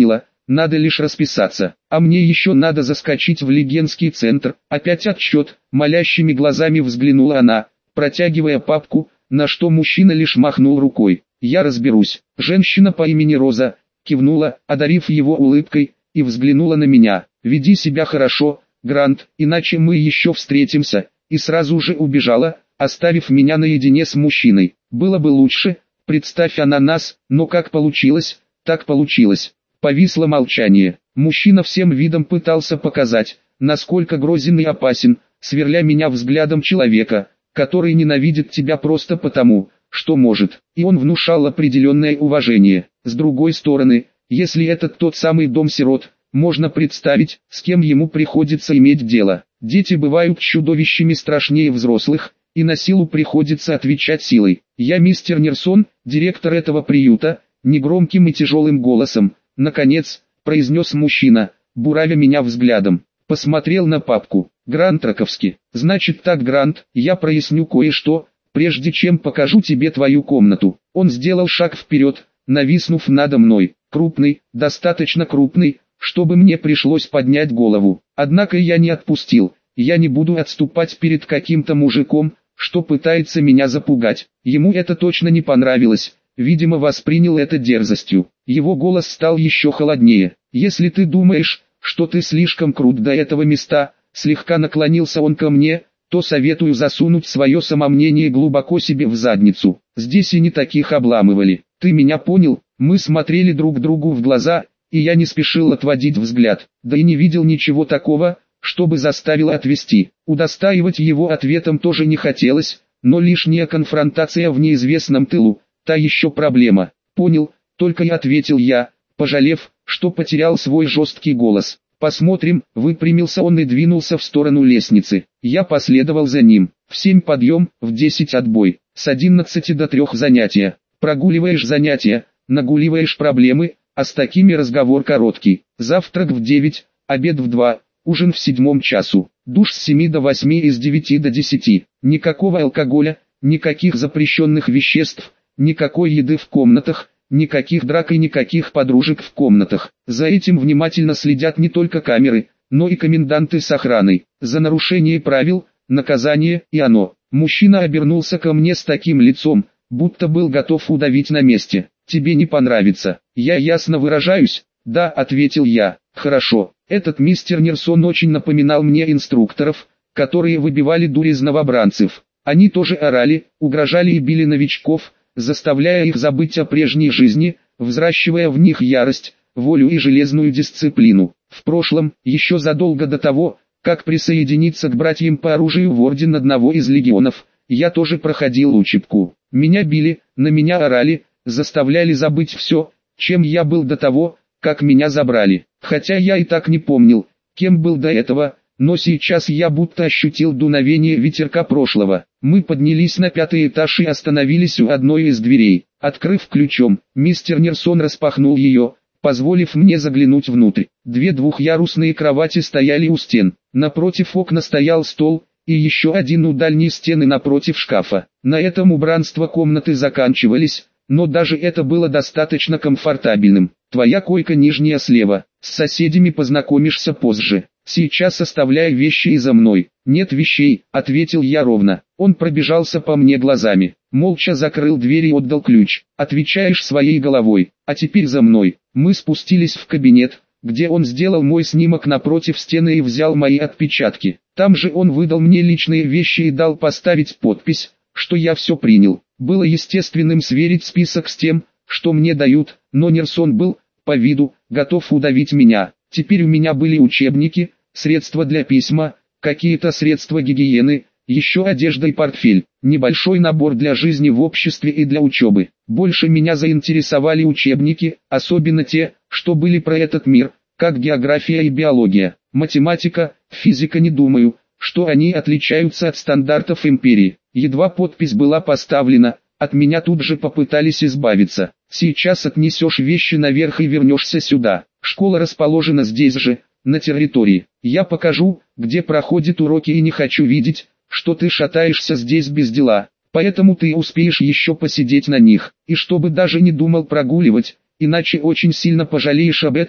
надо лишь расписаться. А мне еще надо заскочить в Легенский центр. Опять отчет, молящими глазами взглянула она, протягивая папку, на что мужчина лишь махнул рукой. Я разберусь. Женщина по имени Роза кивнула, одарив его улыбкой, и взглянула на меня. Веди себя хорошо, Грант, иначе мы еще встретимся, и сразу же убежала, оставив меня наедине с мужчиной. Было бы лучше, представь она нас, но как получилось, так получилось. Повисло молчание. Мужчина всем видом пытался показать, насколько грозен и опасен, сверля меня взглядом человека, который ненавидит тебя просто потому, что может. И он внушал определенное уважение. С другой стороны, если это тот самый дом-сирот, можно представить, с кем ему приходится иметь дело. Дети бывают чудовищами страшнее взрослых, и на силу приходится отвечать силой. Я мистер Нерсон, директор этого приюта, негромким и тяжелым голосом, наконец, произнес мужчина, буравя меня взглядом. Посмотрел на папку. Грант Раковский. Значит так, Грант, я проясню кое-что, прежде чем покажу тебе твою комнату. Он сделал шаг вперед, нависнув надо мной. Крупный, достаточно крупный, чтобы мне пришлось поднять голову. Однако я не отпустил. Я не буду отступать перед каким-то мужиком, что пытается меня запугать. Ему это точно не понравилось. Видимо, воспринял это дерзостью. Его голос стал еще холоднее. Если ты думаешь, что ты слишком крут до этого места, слегка наклонился он ко мне, то советую засунуть свое самомнение глубоко себе в задницу. Здесь и не таких обламывали. Ты меня понял? Мы смотрели друг другу в глаза, и я не спешил отводить взгляд, да и не видел ничего такого, чтобы заставило отвести. Удостаивать его ответом тоже не хотелось, но лишняя конфронтация в неизвестном тылу, та еще проблема. Понял, только и ответил я, пожалев, что потерял свой жесткий голос. Посмотрим, выпрямился он и двинулся в сторону лестницы. Я последовал за ним. В 7 подъем, в 10 отбой, с 11 до 3 занятия. Прогуливаешь занятия, нагуливаешь проблемы, а с такими разговор короткий. Завтрак в 9, обед в 2, ужин в 7 часу, душ с 7 до 8 и с 9 до 10. Никакого алкоголя, никаких запрещенных веществ, никакой еды в комнатах, никаких драк и никаких подружек в комнатах. За этим внимательно следят не только камеры, но и коменданты с охраной. За нарушение правил, наказание и оно. Мужчина обернулся ко мне с таким лицом, будто был готов удавить на месте. Тебе не понравится. Я ясно выражаюсь? Да, ответил я. Хорошо. Этот мистер Нерсон очень напоминал мне инструкторов, которые выбивали дурь из новобранцев. Они тоже орали, угрожали и били новичков, заставляя их забыть о прежней жизни, взращивая в них ярость, волю и железную дисциплину. В прошлом, еще задолго до того, как присоединиться к братьям по оружию в орден одного из легионов, я тоже проходил учебку. Меня били, на меня орали, заставляли забыть все, чем я был до того, как меня забрали. Хотя я и так не помнил, кем был до этого, но сейчас я будто ощутил дуновение ветерка прошлого. Мы поднялись на 5-й этаж и остановились у одной из дверей. Открыв ключом, мистер Нерсон распахнул ее, позволив мне заглянуть внутрь. 2 двухъярусные кровати стояли у стен. Напротив окна стоял стол, и еще один у дальней стены напротив шкафа. На этом убранства комнаты заканчивались, но даже это было достаточно комфортабельным. Твоя койка нижняя слева, с соседями познакомишься позже. Сейчас оставляй вещи и за мной. Нет вещей, ответил я ровно. Он пробежался по мне глазами, молча закрыл дверь и отдал ключ. Отвечаешь своей головой, а теперь за мной. Мы спустились в кабинет, где он сделал мой снимок напротив стены и взял мои отпечатки. Там же он выдал мне личные вещи и дал поставить подпись, что я все принял. Было естественным сверить список с тем, что мне дают, но Нерсон был, по виду, готов удавить меня. Теперь у меня были учебники, средства для письма, какие-то средства гигиены, еще одежда и портфель, небольшой набор для жизни в обществе и для учебы. Больше меня заинтересовали учебники, особенно те, что были про этот мир, как география и биология. Математика, физика, не думаю, что они отличаются от стандартов империи. Едва подпись была поставлена, от меня тут же попытались избавиться. Сейчас отнесешь вещи наверх и вернешься сюда. Школа расположена здесь же, на территории. Я покажу, где проходят уроки, и не хочу видеть, что ты шатаешься здесь без дела. Поэтому ты успеешь еще посидеть на них. И чтобы даже не думал прогуливать, иначе очень сильно пожалеешь об этом.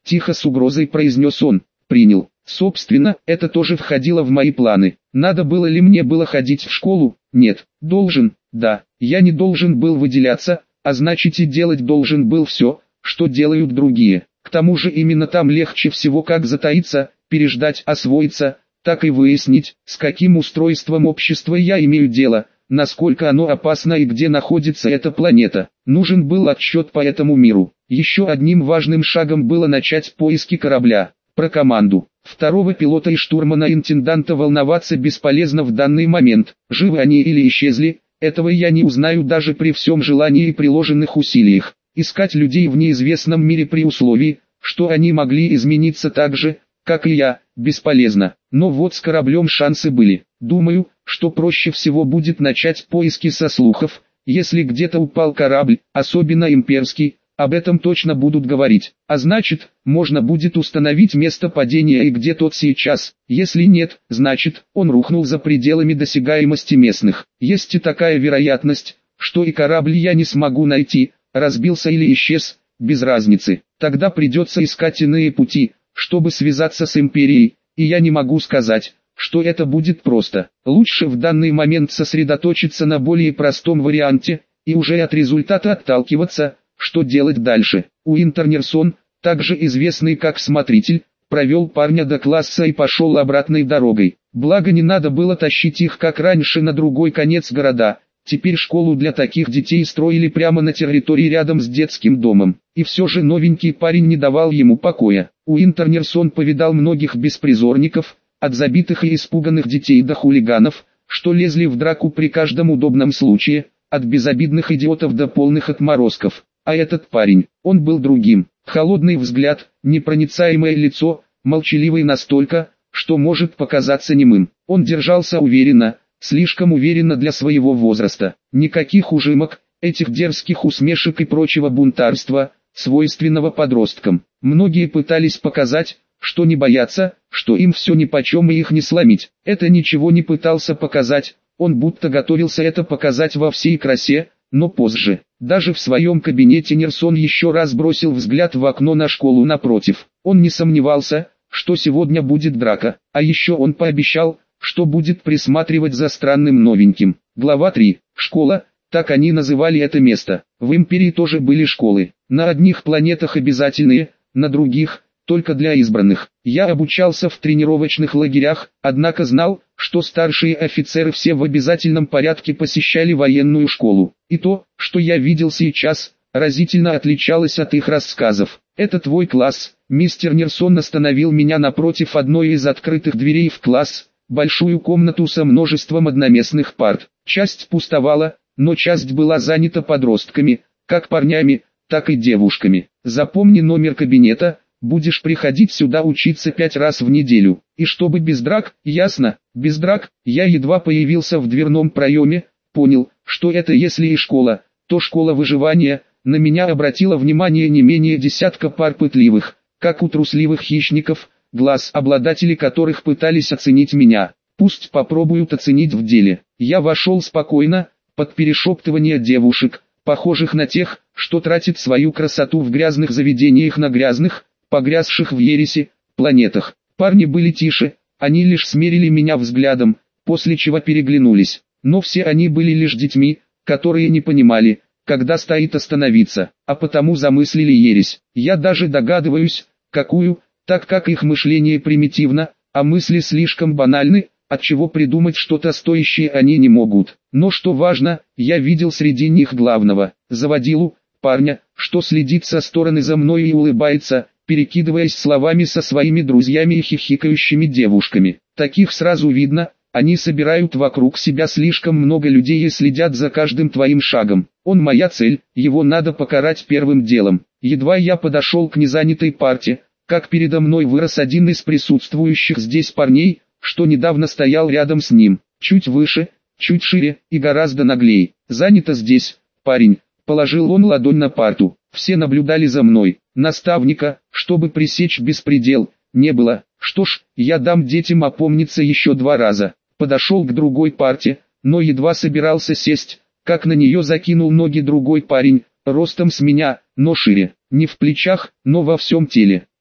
тихо с угрозой произнес он. Принял. Собственно, это тоже входило в мои планы. Надо было ли мне ходить в школу? Нет. Должен? Да. Я не должен был выделяться, а значит и делать должен был все, что делают другие. К тому же именно там легче всего как затаиться, переждать, освоиться, так и выяснить, с каким устройством общества я имею дело, насколько оно опасно и где находится эта планета. Нужен был отсчет по этому миру. Еще одним важным шагом было начать поиски корабля. Про команду. Второго пилота и штурмана-интенданта волноваться бесполезно в данный момент. Живы они или исчезли, этого я не узнаю даже при всем желании и приложенных усилиях. Искать людей в неизвестном мире при условии, что они могли измениться так же, как и я, бесполезно. Но вот с кораблем шансы были. Думаю, что проще всего будет начать поиски со слухов. Если где-то упал корабль, особенно имперский, об этом точно будут говорить. А значит, можно будет установить место падения и где тот сейчас. Если нет, значит, он рухнул за пределами досягаемости местных. Есть и такая вероятность, что и корабль я не смогу найти, разбился или исчез, без разницы. Тогда придется искать иные пути, чтобы связаться с империей, и я не могу сказать, что это будет просто. Лучше в данный момент сосредоточиться на более простом варианте, и уже от результата отталкиваться. Что делать дальше? Уинтер Нерсон, также известный как Смотритель, провел парня до класса и пошел обратной дорогой. Благо не надо было тащить их как раньше на другой конец города. Теперь школу для таких детей строили прямо на территории рядом с детским домом. И все же новенький парень не давал ему покоя. Уинтер Нерсон повидал многих беспризорников, от забитых и испуганных детей до хулиганов, что лезли в драку при каждом удобном случае, от безобидных идиотов до полных отморозков. А этот парень, он был другим. Холодный взгляд, непроницаемое лицо, молчаливый настолько, что может показаться немым. Он держался уверенно, слишком уверенно для своего возраста. Никаких ужимок, этих дерзких усмешек и прочего бунтарства, свойственного подросткам. Многие пытались показать, что не боятся, что им все нипочем и их не сломить. Это ничего не пытался показать, он будто готовился это показать во всей красе, но позже. Даже в своем кабинете Нерсон еще раз бросил взгляд в окно на школу напротив. Он не сомневался, что сегодня будет драка, а еще он пообещал, что будет присматривать за странным новеньким. Глава 3. Школа, так они называли это место. В Империи тоже были школы. На одних планетах обязательные, на других – только для избранных. Я обучался в тренировочных лагерях, однако знал, что старшие офицеры все в обязательном порядке посещали военную школу. И то, что я видел сейчас, разительно отличалось от их рассказов. «Это твой класс», мистер Нерсон остановил меня напротив одной из открытых дверей в класс, большую комнату со множеством одноместных парт. Часть пустовала, но часть была занята подростками, как парнями, так и девушками. Запомни номер кабинета. Будешь приходить сюда учиться 5 раз в неделю. И чтобы без драк, ясно? Без драк. Я едва появился в дверном проеме, понял, что это если и школа, то школа выживания. На меня обратило внимание не менее десятка пар пытливых, как у трусливых хищников, глаз, обладатели которых пытались оценить меня. Пусть попробуют оценить в деле. Я вошел спокойно, под перешептывание девушек, похожих на тех, что тратят свою красоту в грязных заведениях на грязных, погрязших в ереси, планетах. Парни были тише, они лишь смерили меня взглядом, после чего переглянулись. Но все они были лишь детьми, которые не понимали, когда стоит остановиться, а потому замыслили ересь. Я даже догадываюсь, какую, так как их мышление примитивно, а мысли слишком банальны, отчего придумать что-то стоящее они не могут. Но что важно, я видел среди них главного, заводилу, парня, что следит со стороны за мной и улыбается, перекидываясь словами со своими друзьями и хихикающими девушками. Таких сразу видно, они собирают вокруг себя слишком много людей и следят за каждым твоим шагом. Он моя цель, его надо покарать первым делом. Едва я подошел к незанятой парте, как передо мной вырос один из присутствующих здесь парней, что недавно стоял рядом с ним, чуть выше, чуть шире и гораздо наглее. «Занято здесь, парень», положил он ладонь на парту. Все наблюдали за мной. Наставника, чтобы пресечь беспредел, не было. Что ж, я дам детям опомниться еще 2 раза. Подошел к другой парте, но едва собирался сесть, как на нее закинул ноги другой парень, ростом с меня, но шире. Не в плечах, но во всем теле.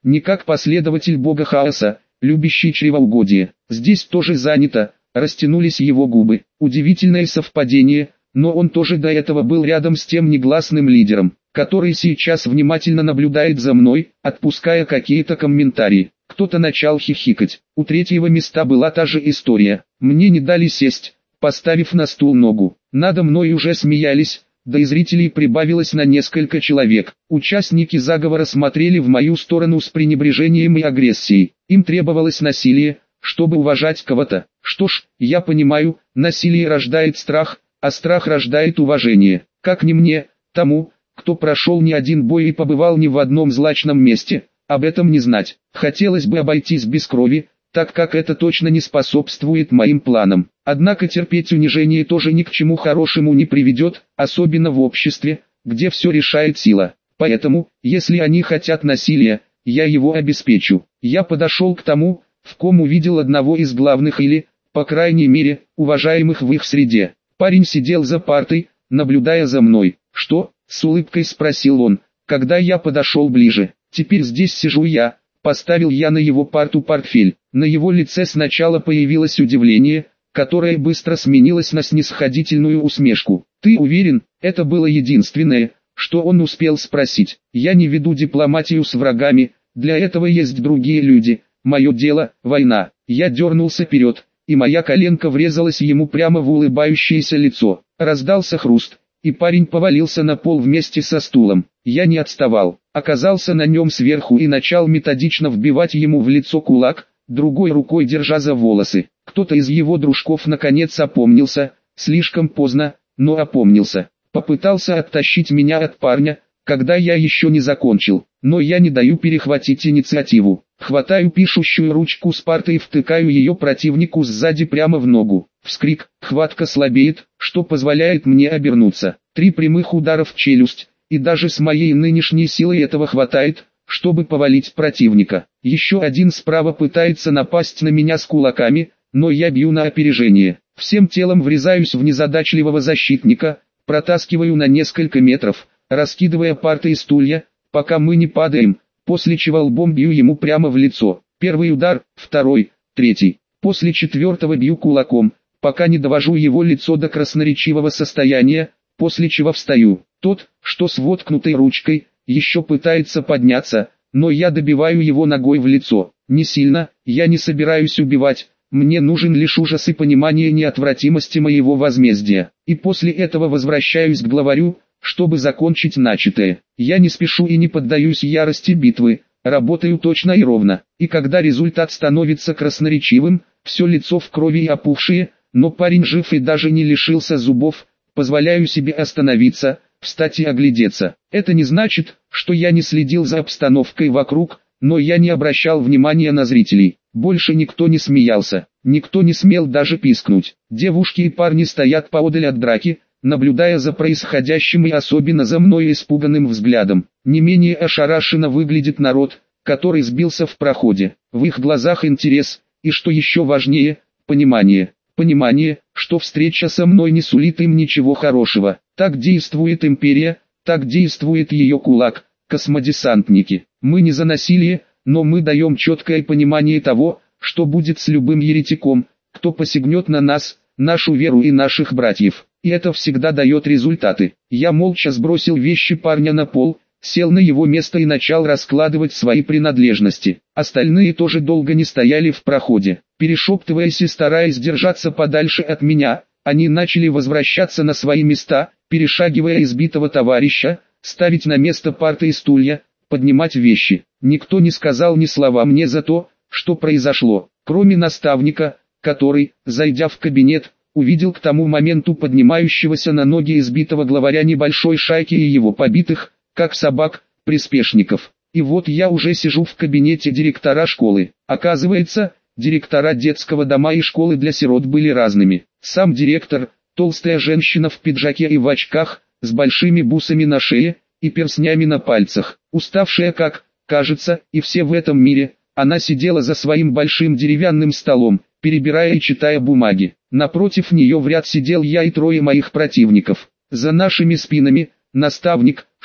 не как последователь бога хаоса, любящий чревоугодие. Здесь тоже занято, растянулись его губы. Удивительное совпадение, но он тоже до этого был рядом с тем негласным лидером, который сейчас внимательно наблюдает за мной, отпуская какие-то комментарии. Кто-то начал хихикать. У третьего места была та же история. Мне не дали сесть, поставив на стул ногу. Надо мной уже смеялись, да и зрителей прибавилось на несколько человек. Участники заговора смотрели в мою сторону с пренебрежением и агрессией. Им требовалось насилие, чтобы уважать кого-то. Что ж, я понимаю, насилие рождает страх, а страх рождает уважение. Как не мне, тому, кто прошел не один бой и побывал ни в одном злачном месте, об этом не знать. Хотелось бы обойтись без крови, так как это точно не способствует моим планам. Однако терпеть унижение тоже ни к чему хорошему не приведет, особенно в обществе, где все решает сила. Поэтому, если они хотят насилия, я его обеспечу. Я подошел к тому, в ком увидел одного из главных или, по крайней мере, уважаемых в их среде. Парень сидел за партой, наблюдая за мной. «Что?» — с улыбкой спросил он, когда я подошел ближе. «Теперь здесь сижу я», — поставил я на его парту портфель. На его лице сначала появилось удивление, которое быстро сменилось на снисходительную усмешку. «Ты уверен?» — это было единственное, что он успел спросить. «Я не веду дипломатию с врагами, для этого есть другие люди, мое дело — война». Я дернулся вперед, и моя коленка врезалась ему прямо в улыбающееся лицо. Раздался хруст, и парень повалился на пол вместе со стулом. Я не отставал, оказался на нем сверху и начал методично вбивать ему в лицо кулак, другой рукой держа за волосы. Кто-то из его дружков наконец опомнился, слишком поздно, но опомнился. Попытался оттащить меня от парня, когда я еще не закончил, но я не даю перехватить инициативу. Хватаю пишущую ручку с парты и втыкаю ее противнику сзади прямо в ногу. Вскрик, хватка слабеет, что позволяет мне обернуться. 3 прямых удара в челюсть, и даже с моей нынешней силой этого хватает, чтобы повалить противника. Еще один справа пытается напасть на меня с кулаками, но я бью на опережение. Всем телом врезаюсь в незадачливого защитника, протаскиваю на несколько метров, раскидывая парты и стулья, пока мы не падаем, после чего лбом бью ему прямо в лицо. Первый удар, второй, третий. После 4-го бью кулаком, пока не довожу его лицо до красноречивого состояния, после чего встаю. Тот, что с воткнутой ручкой, еще пытается подняться, но я добиваю его ногой в лицо. Не сильно, я не собираюсь убивать, мне нужен лишь ужас и понимание неотвратимости моего возмездия. И после этого возвращаюсь к главарю, чтобы закончить начатое. Я не спешу и не поддаюсь ярости битвы, работаю точно и ровно. И когда результат становится красноречивым, все лицо в крови и опухшее, но парень жив и даже не лишился зубов, позволяю себе остановиться, встать и оглядеться. Это не значит, что я не следил за обстановкой вокруг, но я не обращал внимания на зрителей. Больше никто не смеялся, никто не смел даже пискнуть. Девушки и парни стоят поодаль от драки, наблюдая за происходящим и особенно за мной испуганным взглядом. Не менее ошарашенно выглядит народ, который сбился в проходе. В их глазах интерес, и что еще важнее, понимание. Понимание, что встреча со мной не сулит им ничего хорошего. Так действует империя, так действует ее кулак, космодесантники. Мы не за насилие, но мы даем четкое понимание того, что будет с любым еретиком, кто посягнет на нас, нашу веру и наших братьев. И это всегда дает результаты. Я молча сбросил вещи парня на пол, сел на его место и начал раскладывать свои принадлежности. Остальные тоже долго не стояли в проходе. Перешептываясь и стараясь держаться подальше от меня, они начали возвращаться на свои места, перешагивая избитого товарища, ставить на место парты и стулья, поднимать вещи. Никто не сказал ни слова мне за то, что произошло, кроме наставника, который, зайдя в кабинет, увидел к тому моменту поднимающегося на ноги избитого главаря небольшой шайки и его побитых, как собак, приспешников. И вот я уже сижу в кабинете директора школы. Оказывается, директора детского дома и школы для сирот были разными. Сам директор, толстая женщина в пиджаке и в очках, с большими бусами на шее и перстнями на пальцах. Уставшая как, кажется, и все в этом мире, она сидела за своим большим деревянным столом, перебирая и читая бумаги. Напротив нее в ряд сидел я и 3 моих противников. За нашими спинами, наставник,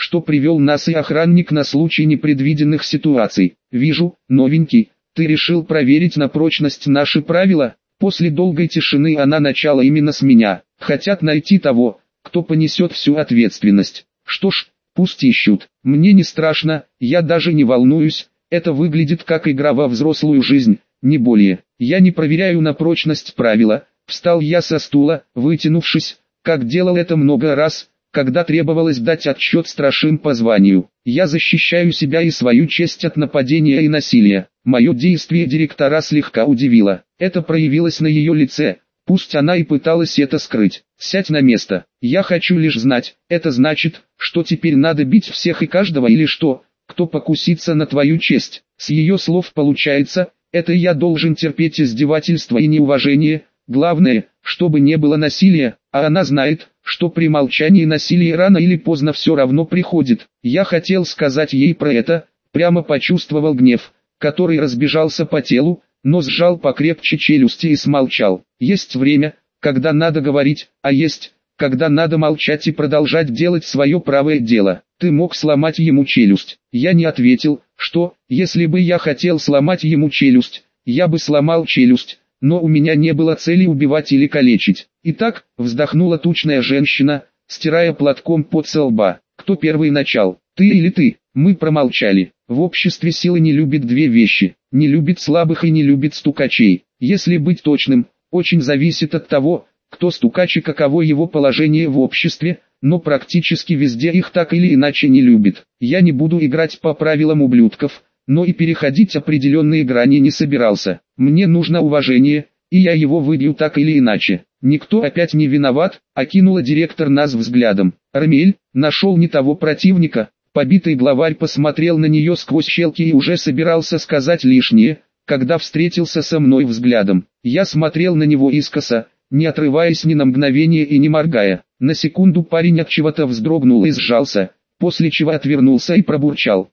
что привел нас и охранник на случай непредвиденных ситуаций. Вижу, новенький, ты решил проверить на прочность наши правила. После долгой тишины она начала именно с меня. Хотят найти того, кто понесет всю ответственность. Что ж, пусть ищут. Мне не страшно, я даже не волнуюсь. Это выглядит как игра во взрослую жизнь, не более. Я не проверяю на прочность правила. Встал я со стула, вытянувшись, как делал это много раз, когда требовалось дать отчет старшим по званию. Я защищаю себя и свою честь от нападения и насилия. Мое действие директора слегка удивило. Это проявилось на ее лице, пусть она и пыталась это скрыть. Сядь на место. Я хочу лишь знать, это значит, что теперь надо бить всех и каждого или что, кто покусится на твою честь. С ее слов получается, это я должен терпеть издевательства и неуважение. Главное, чтобы не было насилия, а она знает, что при молчании насилие рано или поздно все равно приходит. Я хотел сказать ей про это, прямо почувствовал гнев, который разбежался по телу, но сжал покрепче челюсти и смолчал. Есть время, когда надо говорить, а есть, когда надо молчать и продолжать делать свое правое дело. Ты мог сломать ему челюсть. Я не ответил, что, если бы я хотел сломать ему челюсть, я бы сломал челюсть. Но у меня не было цели убивать или калечить. Итак, вздохнула тучная женщина, стирая платком пот со лба. Кто первый начал, ты или ты? Мы промолчали. В обществе силы не любит две вещи. Не любит слабых и не любит стукачей. Если быть точным, очень зависит от того, кто стукач и каково его положение в обществе, но практически везде их так или иначе не любит. Я не буду играть по правилам ублюдков, но и переходить определенные грани не собирался. Мне нужно уважение, и я его выбью так или иначе. Никто опять не виноват, окинула директор нас взглядом. Рамиль, нашел не того противника. Побитый главарь посмотрел на нее сквозь щелки и уже собирался сказать лишнее, когда встретился со мной взглядом. Я смотрел на него искоса, не отрываясь ни на мгновение и не моргая. На секунду парень от чего-то вздрогнул и сжался, после чего отвернулся и пробурчал.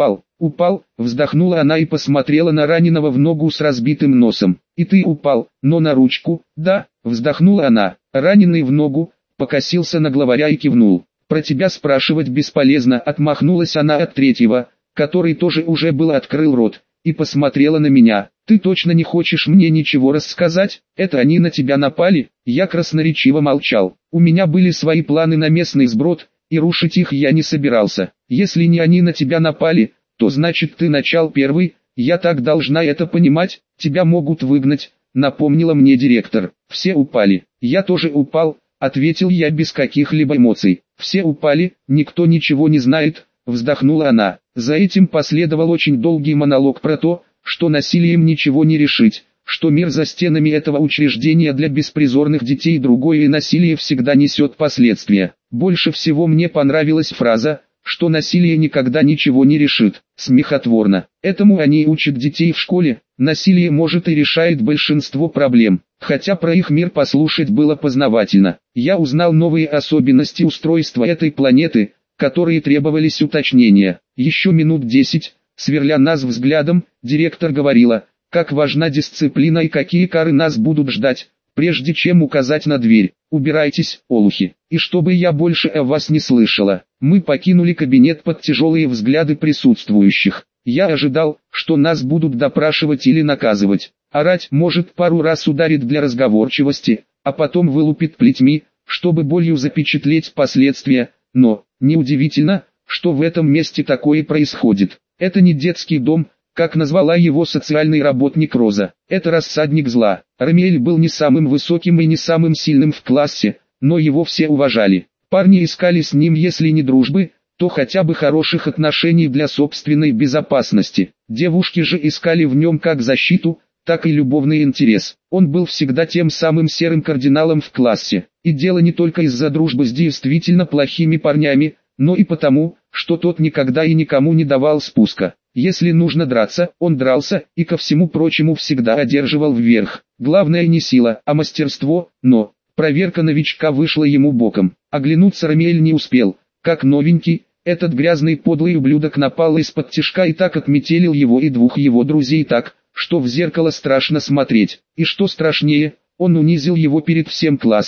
Упал, вздохнула она и посмотрела на раненого в ногу с разбитым носом. И ты упал, но на ручку, да, вздохнула она. Раненый в ногу, покосился на главаря и кивнул. Про тебя спрашивать бесполезно, отмахнулась она от третьего, который тоже уже был открыл рот, и посмотрела на меня. Ты точно не хочешь мне ничего рассказать? Это они на тебя напали? Я красноречиво молчал. У меня были свои планы на местный сброд, и рушить их я не собирался. Если не они на тебя напали, то значит ты начал первый, я так должна это понимать, тебя могут выгнать, напомнила мне директор. Все упали. Я тоже упал, ответил я без каких-либо эмоций. Все упали, никто ничего не знает, вздохнула она. За этим последовал очень долгий монолог про то, что насилием ничего не решить, что мир за стенами этого учреждения для беспризорных детей другое и насилие всегда несет последствия. Больше всего мне понравилась фраза, что насилие никогда ничего не решит. Смехотворно. Этому они и учат детей в школе. Насилие может и решает большинство проблем. Хотя про их мир послушать было познавательно. Я узнал новые особенности устройства этой планеты, которые требовались уточнения. Еще минут 10, сверля нас взглядом, директор говорила, как важна дисциплина и какие кары нас будут ждать, прежде чем указать на дверь. Убирайтесь, олухи, и чтобы я больше о вас не слышала. Мы покинули кабинет под тяжелые взгляды присутствующих. Я ожидал, что нас будут допрашивать или наказывать. Орать, может, пару раз ударит для разговорчивости, а потом вылупит плетьми, чтобы болью запечатлеть последствия. Но, неудивительно, что в этом месте такое происходит. Это не детский дом, как назвала его социальный работник Роза. Это рассадник зла. Рамиэль был не самым высоким и не самым сильным в классе, но его все уважали. Парни искали с ним если не дружбы, то хотя бы хороших отношений для собственной безопасности. Девушки же искали в нем как защиту, так и любовный интерес. Он был всегда тем самым серым кардиналом в классе. И дело не только из-за дружбы с действительно плохими парнями, но и потому, что тот никогда и никому не давал спуска. Если нужно драться, он дрался, и ко всему прочему всегда одерживал вверх. Главное не сила, а мастерство, но проверка новичка вышла ему боком. Оглянуться Рамиэль не успел, как новенький, этот грязный подлый ублюдок напал из-под тишка и так отметелил его и двух его друзей так, что в зеркало страшно смотреть. И что страшнее, он унизил его перед всем классом,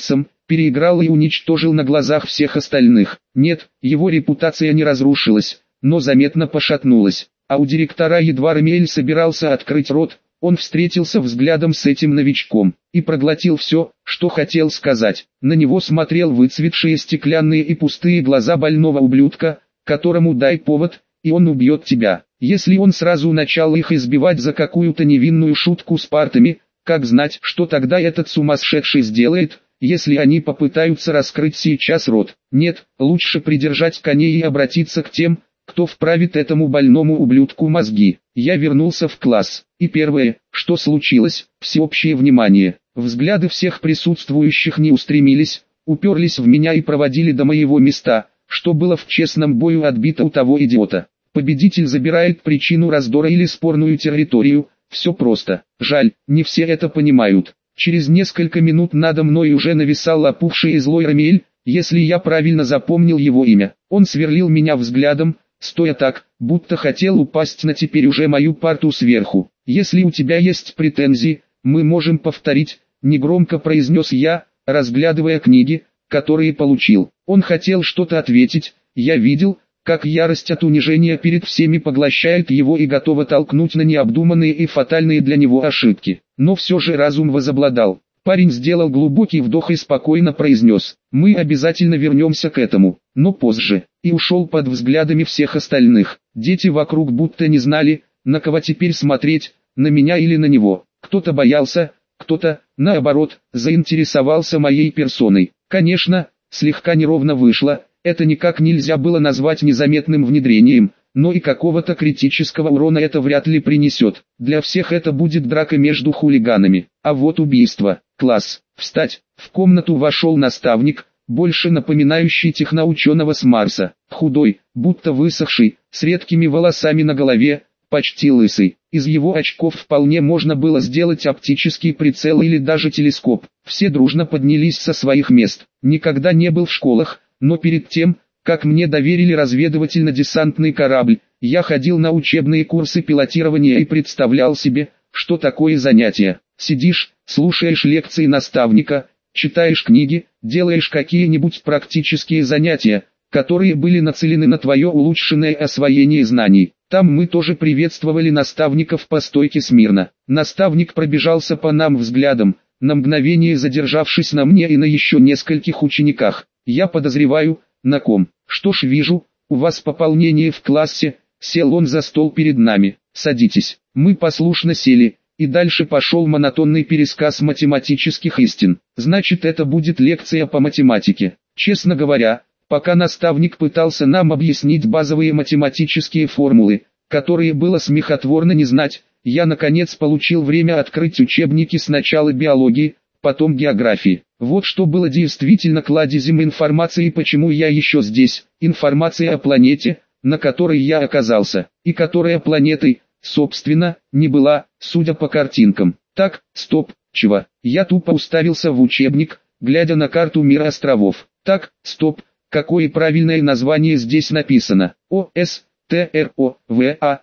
переиграл и уничтожил на глазах всех остальных. Нет, его репутация не разрушилась, но заметно пошатнулась. А у директора едва Рамиэль собирался открыть рот, он встретился взглядом с этим новичком и проглотил все, что хотел сказать. На него смотрел выцветшие стеклянные и пустые глаза больного ублюдка, которому дай повод, и он убьет тебя. Если он сразу начал их избивать за какую-то невинную шутку с партами, как знать, что тогда этот сумасшедший сделает, если они попытаются раскрыть сейчас рот. Нет, лучше придержать коней и обратиться к тем, кто вправит этому больному ублюдку мозги. Я вернулся в класс, и первое, что случилось, всеобщее внимание. Взгляды всех присутствующих не устремились, уперлись в меня и проводили до моего места, что было в честном бою отбито у того идиота. Победитель забирает причину раздора или спорную территорию, все просто. Жаль, не все это понимают. Через несколько минут надо мной уже нависал опухший и злой Рамиэль, если я правильно запомнил его имя. Он сверлил меня взглядом, стоя так, будто хотел упасть на теперь уже мою парту сверху. «Если у тебя есть претензии, мы можем повторить», — негромко произнес я, разглядывая книги, которые получил. Он хотел что-то ответить, я видел, как ярость от унижения перед всеми поглощает его и готова толкнуть на необдуманные и фатальные для него ошибки. Но все же разум возобладал. Парень сделал глубокий вдох и спокойно произнес: «Мы обязательно вернемся к этому, но позже», и ушел под взглядами всех остальных. Дети вокруг будто не знали, на кого теперь смотреть, на меня или на него. Кто-то боялся, кто-то, наоборот, заинтересовался моей персоной. Конечно, слегка неровно вышло, это никак нельзя было назвать незаметным внедрением, но и какого-то критического урона это вряд ли принесет. Для всех это будет драка между хулиганами. А вот убийство. Класс. Встать. В комнату вошел наставник, больше напоминающий техноученого с Марса. Худой, будто высохший, с редкими волосами на голове, почти лысый. Из его очков вполне можно было сделать оптический прицел или даже телескоп. Все дружно поднялись со своих мест. Никогда не был в школах, но перед тем, как мне доверили разведывательно-десантный корабль, я ходил на учебные курсы пилотирования и представлял себе, что такое занятие. Сидишь, слушаешь лекции наставника, читаешь книги, делаешь какие-нибудь практические занятия, которые были нацелены на твое улучшенное освоение знаний. Там мы тоже приветствовали наставников по стойке смирно. Наставник пробежался по нам взглядом, на мгновение задержавшись на мне и на еще нескольких учениках. Я подозреваю, на ком. Что ж, вижу, у вас пополнение в классе. Сел он за стол перед нами. Садитесь. Мы послушно сели, и дальше пошел монотонный пересказ математических истин. Значит, это будет лекция по математике. Честно говоря, пока наставник пытался нам объяснить базовые математические формулы, которые было смехотворно не знать, я наконец получил время открыть учебники сначала биологии, потом географии. Вот что было действительно кладезем информации и почему я еще здесь. Информация о планете, на которой я оказался, и которая планетой, собственно, не была, судя по картинкам. Так, стоп, чего? Я тупо уставился в учебник, глядя на карту мира островов. Так, стоп, какое правильное название здесь написано? ОС, ТРО, ВА,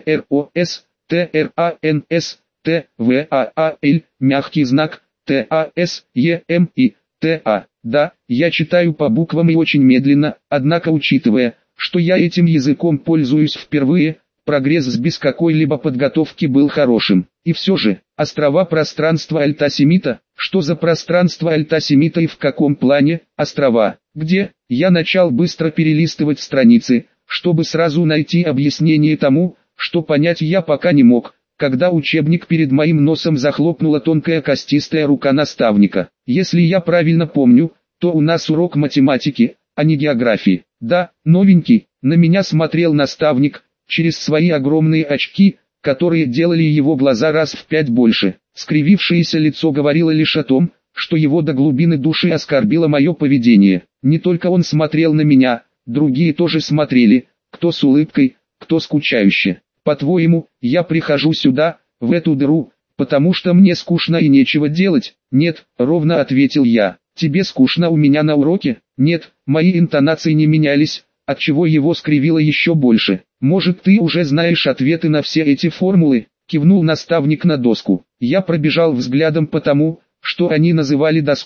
ПРОС, ТРАНС, ТВААЛ, мягкий знак, ТАС, ЕМ и ТА. Да, я читаю по буквам и очень медленно, однако учитывая, что я этим языком пользуюсь впервые, прогресс без какой-либо подготовки был хорошим. И все же, острова пространства Альтасемита, что за пространство Альтасемита и в каком плане, острова, где, я начал быстро перелистывать страницы, чтобы сразу найти объяснение тому, что понять я пока не мог, когда учебник перед моим носом захлопнула тонкая костистая рука наставника. Если я правильно помню, то у нас урок математики, а не географии. Да, новенький, на меня смотрел наставник, через свои огромные очки, которые делали его глаза раз в 5 больше. Скривившееся лицо говорило лишь о том, что его до глубины души оскорбило мое поведение. Не только он смотрел на меня, другие тоже смотрели, кто с улыбкой, кто скучающе. По-твоему, я прихожу сюда, в эту дыру, потому что мне скучно и нечего делать? Нет, ровно ответил я. Тебе скучно у меня на уроке? Нет, мои интонации не менялись, отчего его скривило еще больше. Может, ты уже знаешь ответы на все эти формулы? Кивнул наставник на доску. Я пробежал взглядом по тому, что они называли доской,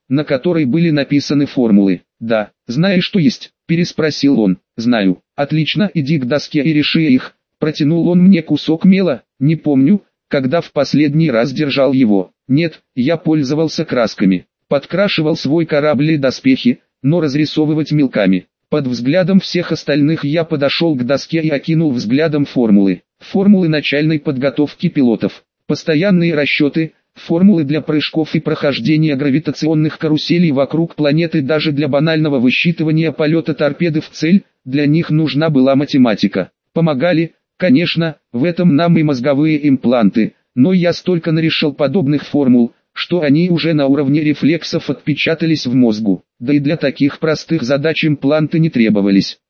на которой были написаны формулы. «Да, знаешь, что есть?» – переспросил он. «Знаю. Отлично, иди к доске и реши их». Протянул он мне кусок мела, не помню, когда в последний раз держал его. Нет, я пользовался красками. Подкрашивал свой корабль и доспехи, но разрисовывать мелками. Под взглядом всех остальных я подошел к доске и окинул взглядом формулы. Формулы начальной подготовки пилотов. Постоянные расчеты, формулы для прыжков и прохождения гравитационных каруселей вокруг планеты, даже для банального высчитывания полета торпеды в цель, для них нужна была математика. Помогали, конечно, в этом нам и мозговые импланты, но я столько нарешал подобных формул, что они уже на уровне рефлексов отпечатались в мозгу. Да и для таких простых задач импланты не требовались.